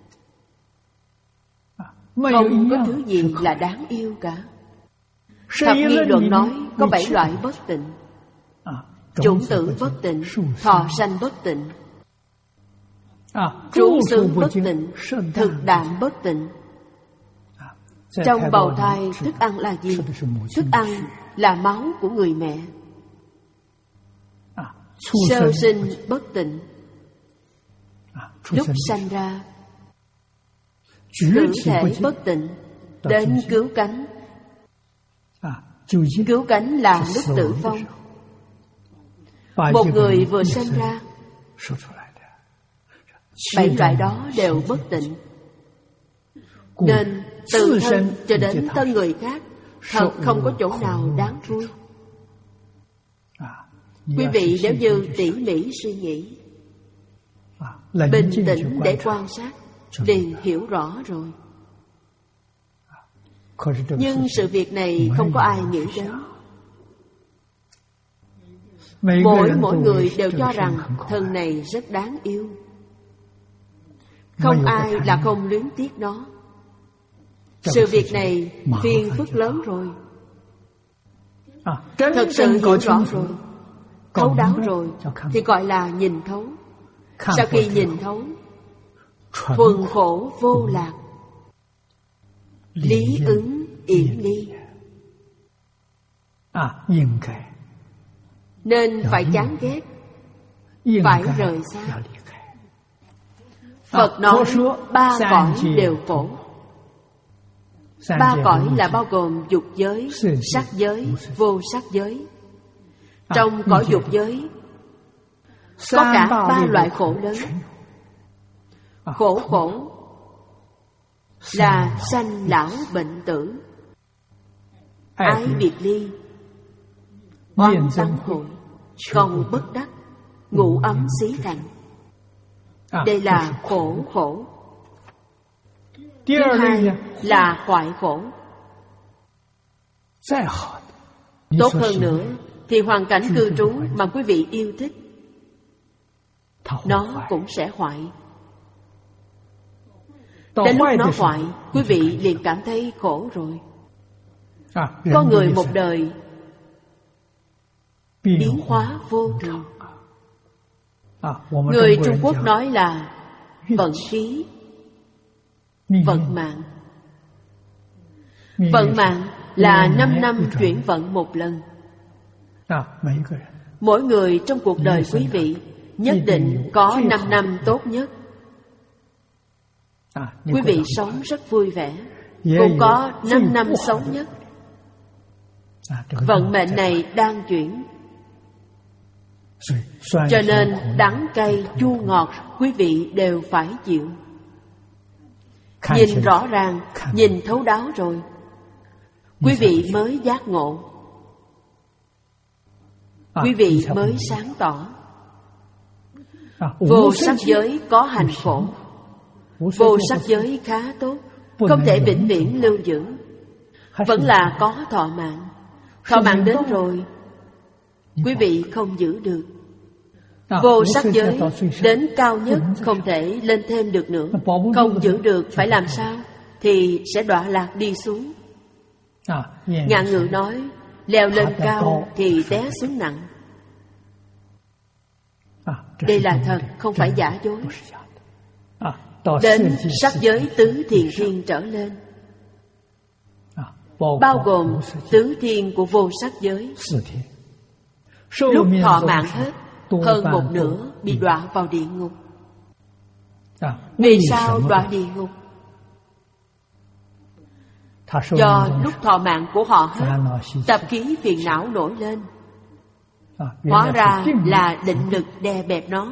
không có thứ gì là đáng yêu cả. Thập Nghi Luận nói có bảy loại bất tịnh: chủng tử bất tịnh, thọ sanh bất tịnh, trú xứ bất tịnh, thực đạm bất tịnh. Trong bào thai thức ăn là gì? Thức ăn là máu của người mẹ. Sơ sinh bất tịnh, lúc sanh ra. Tử thể bất tịnh, đến cứu cánh. Cứu cánh là lúc tử vong. Một người vừa sanh ra, bảy loại đó đều bất tịnh. Nên từ thân cho đến thân người khác, thật không có chỗ nào đáng vui. Quý vị nếu như tỉ mỉ suy nghĩ, bình tĩnh để quan sát, liền hiểu rõ rồi. Nhưng sự việc này không có ai nghĩ đến. Mỗi mỗi người đều cho rằng thân này rất đáng yêu, không ai là không luyến tiếc nó. Sự việc này phiền phức lớn rồi. Thật sự hiểu rõ rồi, thấu đáo rồi, thì gọi là nhìn thấu. Sau khi nhìn thấu, thuần khổ vô lạc, lý ứng yển ly. Nên phải chán ghét, phải rời xa. Phật nói ba cõi đều khổ. Ba cõi là bao gồm dục giới, sắc giới, vô sắc giới. Trong cõi dục giới có cả ba loại khổ lớn. Khổ khổ là sanh lão bệnh tử, ái biệt ly, oan tăng hội, cầu bất đắc, ngũ ấm xí thành. Đây là khổ khổ. Thứ hai là khoại khổ. Tốt hơn nữa thì hoàn cảnh cư trú mà quý vị yêu thích, nó cũng sẽ hoại. Đến lúc nó hoại, quý vị liền cảm thấy khổ rồi. Có người một đời biến hóa vô thường. Người Trung Quốc nói là vận khí, vận mạng. Vận mạng là năm năm chuyển vận một lần. Mỗi người trong cuộc đời quý vị nhất định có năm năm tốt nhất. Quý vị sống rất vui vẻ, cũng có năm năm xấu nhất. Vận mệnh này đang chuyển. Cho nên đắng cay chua ngọt quý vị đều phải chịu. Nhìn rõ ràng, nhìn thấu đáo rồi, quý vị mới giác ngộ, quý vị mới sáng tỏ. Vô sắc giới có hành khổ, vô sắc giới khá tốt, không thể vĩnh viễn lưu giữ, vẫn là có thọ mạng. Thọ mạng đến rồi, quý vị không giữ được. Vô sắc giới đến cao nhất không thể lên thêm được nữa. Không giữ được phải làm sao? Thì sẽ đọa lạc đi xuống. Ngạn ngữ nói leo lên cao thì té xuống nặng. Đây là thật, không phải giả dối. Đến sắc giới tứ thiền thiên trở lên, bao gồm tứ thiên của vô sắc giới. Lúc thọ mạng hết, hơn một nửa bị đọa vào địa ngục. Vì sao đọa địa ngục? Do lúc thọ mạng của họ hết, tập khí phiền não nổi lên. Hóa ra là định lực đè bẹp nó.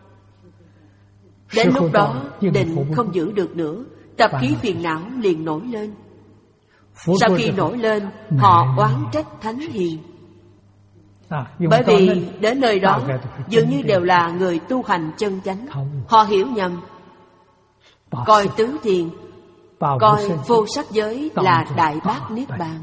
Đến lúc đó định không giữ được nữa, tập khí phiền não liền nổi lên. Sau khi nổi lên, họ oán trách thánh hiền. Bởi vì đến nơi đó dường như đều là người tu hành chân chánh. Họ hiểu nhầm, coi tứ thiền, coi vô sắc giới là đại bát niết bàn,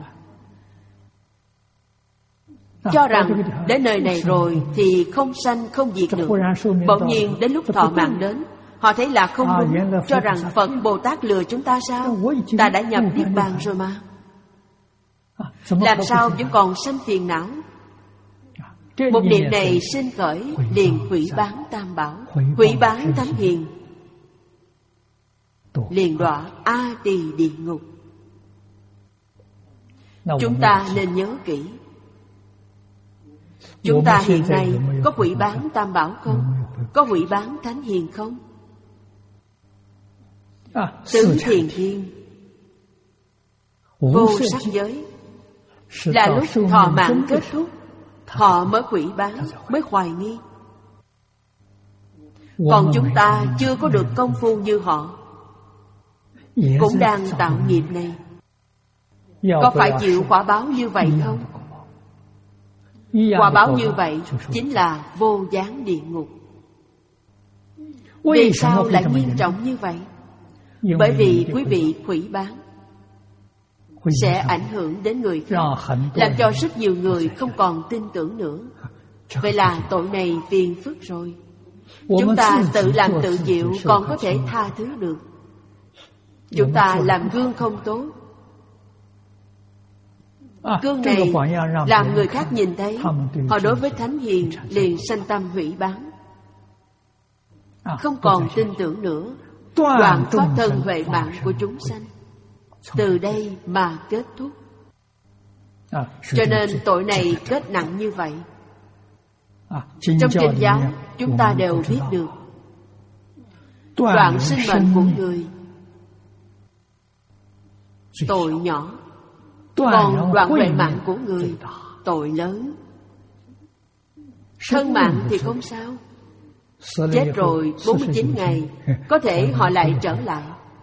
cho rằng đến nơi này rồi thì không sanh không diệt được. Bỗng nhiên đến lúc thọ mạng đến, họ thấy là không đúng, cho rằng Phật Bồ Tát lừa chúng ta sao? Ta đã nhập niết bàn rồi mà, làm sao vẫn còn sanh phiền não? Một niệm này sinh khởi liền hủy bán tam bảo, hủy bán thánh hiền, liền đọa A Tỳ địa ngục. Chúng ta nên nhớ kỹ. Chúng ta hiện nay có hủy bán tam bảo không? Có hủy bán thánh hiền không? Tứ thiền thiên, vô sắc giới là lúc thọ mạng kết thúc, họ mới hủy bán, mới hoài nghi. Còn chúng ta chưa có được công phu như họ, cũng đang tạo nghiệp này. Có phải chịu quả báo như vậy không? Quả báo như vậy chính là vô gián địa ngục. Vì sao lại nghiêm trọng như vậy? Bởi vì quý vị hủy bán sẽ ảnh hưởng đến người khác, làm cho rất nhiều người không còn tin tưởng nữa. Vậy là tội này phiền phức rồi. Chúng ta tự làm tự chịu còn có thể tha thứ được. Chúng ta làm gương không tốt. Gương này làm người khác nhìn thấy, họ đối với thánh hiền liền sanh tâm hủy bán, không còn tin tưởng nữa, đoạn pháp thân huệ mạng của chúng sanh. Từ đây mà kết thúc. Cho nên tội này kết nặng như vậy. Trong kinh giáo chúng ta đều biết được, đoạn sinh mệnh của người tội nhỏ, còn đoạn huệ mạng của người tội lớn. Thân mạng thì không sao, chết rồi bốn mươi chín ngày có thể họ lại trở lại,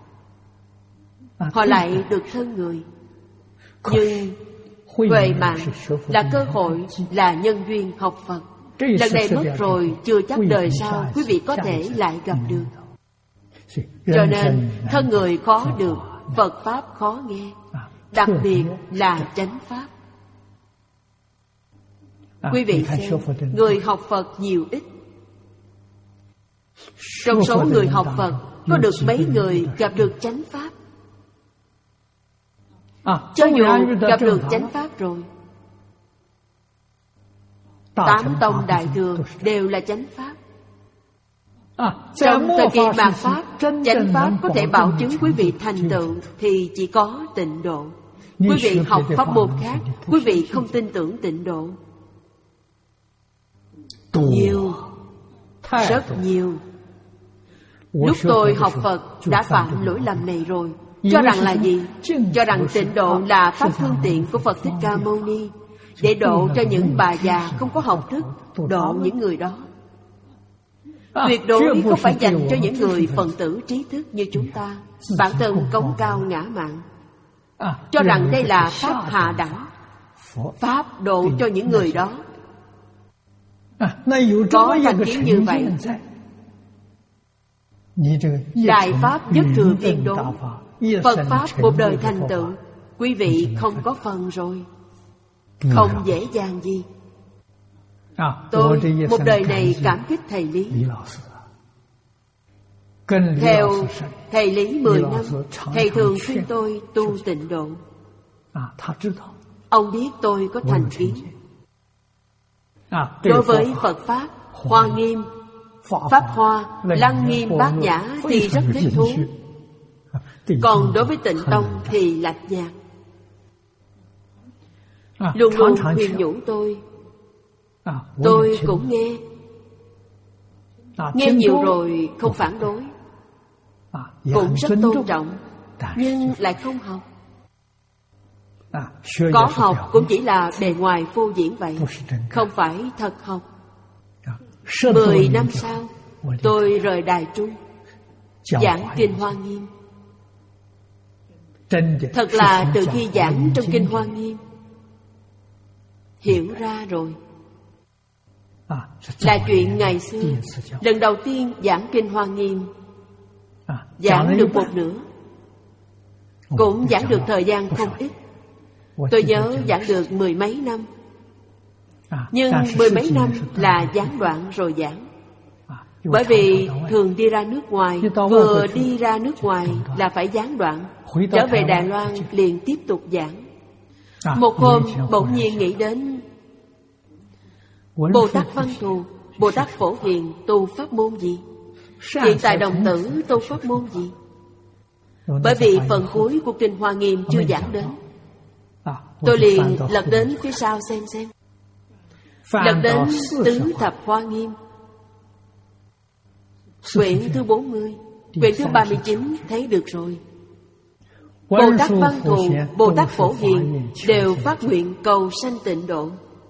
họ lại được thân người. Nhưng huệ mạng là cơ hội, là nhân duyên học Phật. Lần này mất rồi, chưa chắc đời sau quý vị có thể lại gặp được. Cho nên thân người khó được, Phật Pháp khó nghe, đặc biệt là chánh Pháp. Quý vị xem, người học Phật nhiều ít. Trong số người học Phật, có được mấy người gặp được chánh Pháp? Cho dù gặp được chánh Pháp rồi, tám tông đại thừa đều là chánh Pháp. Trong thời kỳ mạt Pháp, chánh Pháp có thể bảo chứng quý vị thành tựu thì chỉ có tịnh độ. Quý vị học pháp môn khác, quý vị không tin tưởng tịnh độ. Nhiều, rất nhiều. Lúc tôi học Phật đã phạm lỗi lầm này rồi. Cho rằng là gì? Cho rằng tịnh độ là pháp phương tiện của Phật Thích Ca Mâu Ni, để độ cho những bà già không có học thức, độ những người đó. Tuyệt đối không phải dành cho những người phần tử trí thức như chúng ta, bản thân cống cao ngã mạn, cho rằng đây là pháp hạ đẳng, pháp độ cho những người đó. Có thành kiến như vậy, đại pháp nhất thừa viên đối, Phật Pháp một đời thành tựu, quý vị không có phần rồi. Không dễ dàng gì. Tôi một đời này cảm kích thầy Lý. Theo thầy Lý mười năm, thầy thường khuyên tôi tu tịnh độ. Ông biết tôi có thành kiến. Đối với Phật Pháp, Hoa Nghiêm, Pháp Hoa, Lăng Nghiêm, Bát Nhã thì rất thích thú. Còn đối với Tịnh Tông thì lạnh nhạt. luôn luôn khuyên nhủ tôi. Tôi cũng nghe. Nghe nhiều rồi không phản đối, cũng rất tôn trọng, nhưng lại không học. Có học cũng chỉ là bề ngoài phô diễn vậy, không phải thật học. Mười năm sau, tôi rời Đài Trung, giảng Kinh Hoa Nghiêm. Thật là từ khi giảng trong Kinh Hoa Nghiêm, hiểu ra rồi. Là chuyện ngày xưa, lần đầu tiên giảng Kinh Hoa Nghiêm, giảng được một nửa, cũng giảng được thời gian không ít. Tôi nhớ giảng được mười mấy năm, nhưng mười mấy năm là gián đoạn rồi giảng. Bởi vì thường đi ra nước ngoài, vừa đi ra nước ngoài là phải gián đoạn, trở về Đài Loan liền tiếp tục giảng. Một hôm bỗng nhiên nghĩ đến Bồ Tát Văn Thù, Bồ Tát Phổ Hiền tu pháp môn gì? Hiện tại đồng tử tu pháp môn gì? Bởi vì phần cuối của Kinh Hoa Nghiêm chưa giảng đến, tôi liền lật đến phía sau xem xem. Lật đến Tứ Thập Hoa Nghiêm, quyển thứ bốn mươi, quyển thứ ba mươi chín thấy được rồi. Bồ Tát Văn Thù, Bồ Tát Phổ Hiền đều phát nguyện cầu sanh tịnh độ.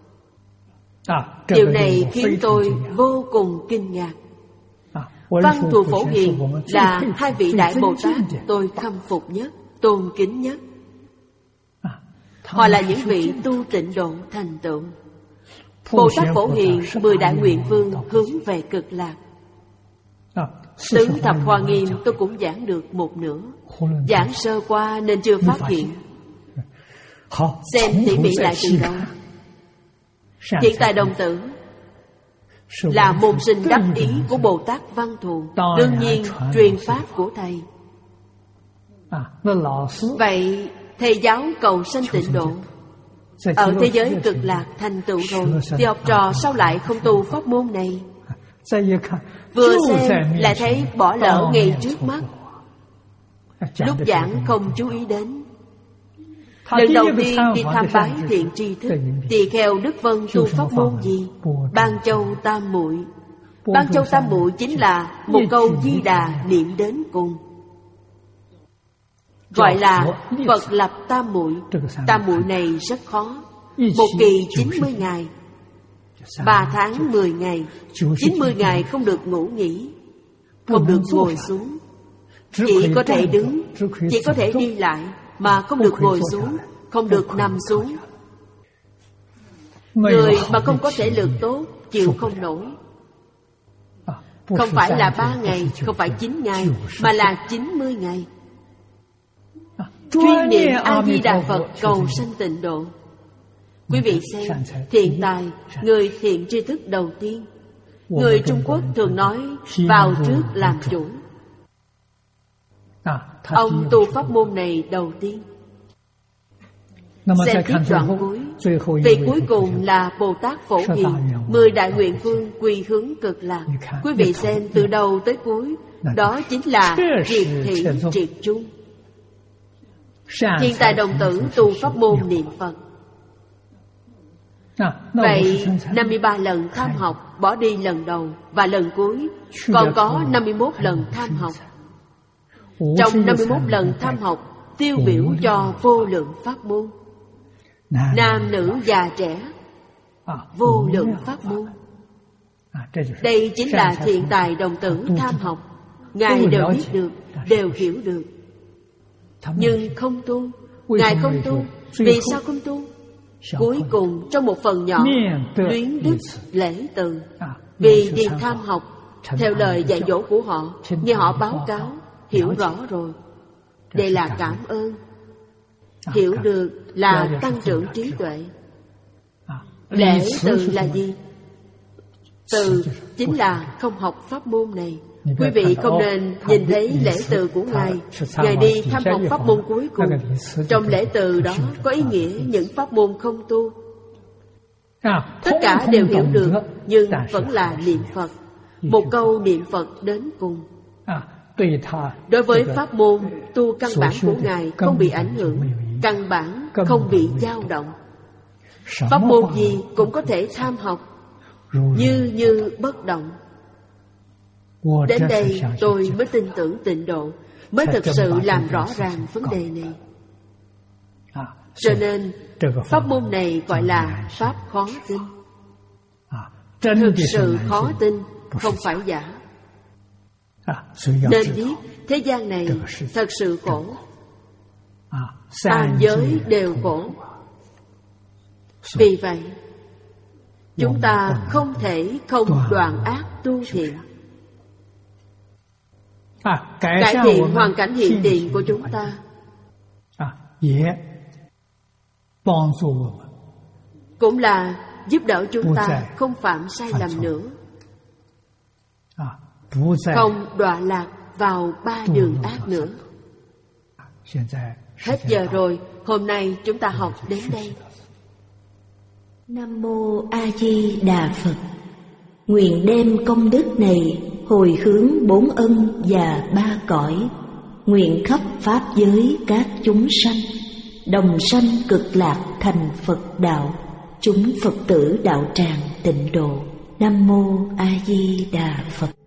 Điều này khiến tôi vô cùng kinh ngạc. Văn Thù Phổ Hiền là hai vị Đại Bồ Tát tôi khâm phục nhất, tôn kính nhất. Họ là những vị tu tịnh độ thành tựu. Bồ Tát Phổ Hiền, mười đại nguyện vương hướng về cực lạc. Tứ Thập Hoa Nghiêm tôi cũng giảng được một nửa, giảng sơ qua nên chưa phát hiện. Xem tỉ mỉ lại từ đầu. Hiện tại đồng tử là môn sinh đắc ý của Bồ Tát Văn Thù, đương nhiên truyền pháp của thầy. Vậy thầy giáo cầu sanh tịnh độ, ở thế giới cực lạc thành tựu rồi, thì học trò sao lại không tu pháp môn này? Vừa xem lại thấy bỏ lỡ ngay trước mắt. Lúc giảng không chú ý đến. Lần đầu tiên đi tham bái thiện tri thức, tỳ kheo Đức Vân tu pháp môn gì? Ban Châu Tam Muội. Ban Châu Tam Muội chính là một câu Di Đà niệm đến cùng, gọi là Phật lập Tam Muội. Tam Muội này rất khó. Một kỳ chín mươi ngày, ba tháng mười ngày, chín mươi ngày không được ngủ nghỉ, không được ngồi xuống, chỉ có thể đứng, chỉ có thể đi lại, mà không được ngồi xuống, không được nằm xuống. Người mà không có thể lực tốt, chịu không nổi. Không phải là ba ngày, không phải chín ngày, mà là chín mươi ngày. Chuyên niệm A-di-đà Phật cầu sanh tịnh độ. Quý vị xem, thiện tài, người thiện tri thức đầu tiên. Người Trung Quốc thường nói vào trước làm chủ. Ông tu pháp môn này đầu tiên. Xem tiếp đoạn cuối. Vị cuối cùng là Bồ Tát Phổ Hiền, mười đại nguyện vương quy hướng cực lạc. Quý vị xem từ đầu tới cuối, đó chính là triệt thị triệt trung. Hiện tại đồng tử tu pháp môn niệm Phật. Vậy năm mươi ba lần tham học bỏ đi lần đầu và lần cuối, còn có năm mươi mốt lần tham học. Trong năm mươi mốt lần tham học tiêu biểu cho vô lượng pháp môn, nam nữ già trẻ, vô lượng pháp môn. Đây chính là thiện tài đồng tử tham học. Ngài đều biết được, đều hiểu được, nhưng không tu. Ngài không tu. Vì sao không tu? Cuối cùng trong một phần nhỏ luyến đức lễ từ, vì đi tham học theo lời dạy dỗ của họ, nghe họ báo cáo, hiểu rõ rồi. Đây là cảm ơn. Hiểu được là tăng trưởng trí tuệ. Lễ từ là gì? Từ chính là không học pháp môn này. Quý vị không nên nhìn thấy lễ từ của Ngài. Ngài đi thăm học pháp môn cuối cùng, trong lễ từ đó có ý nghĩa những pháp môn không tu. Tất cả đều hiểu được, nhưng vẫn là niệm Phật. Một câu niệm Phật đến cùng. Đối với pháp môn tu căn bản của Ngài không bị ảnh hưởng, căn bản không bị dao động. Pháp môn gì cũng có thể tham học, như như bất động. Đến đây tôi mới tin tưởng tịnh độ, mới thực sự làm rõ ràng vấn đề này. Cho nên pháp môn này gọi là pháp khó tin. Thực sự khó tin, không phải giả. Nên biết thế gian này thật sự khổ, tam giới đều khổ. Vì vậy chúng ta không thể không đoạn ác tu thiện. Cải thiện hoàn cảnh hiện tiền của chúng ta, cũng là giúp đỡ chúng ta không phạm sai lầm nữa, không đọa lạc vào ba đường ác nữa. Hết giờ rồi, hôm nay chúng ta học đến đây. Nam Mô A Di Đà Phật. Nguyện đem công đức này hồi hướng bốn ân và ba cõi, nguyện khắp pháp giới các chúng sanh đồng sanh cực lạc thành Phật đạo, chúng Phật tử đạo tràng tịnh độ. Nam Mô A Di Đà Phật.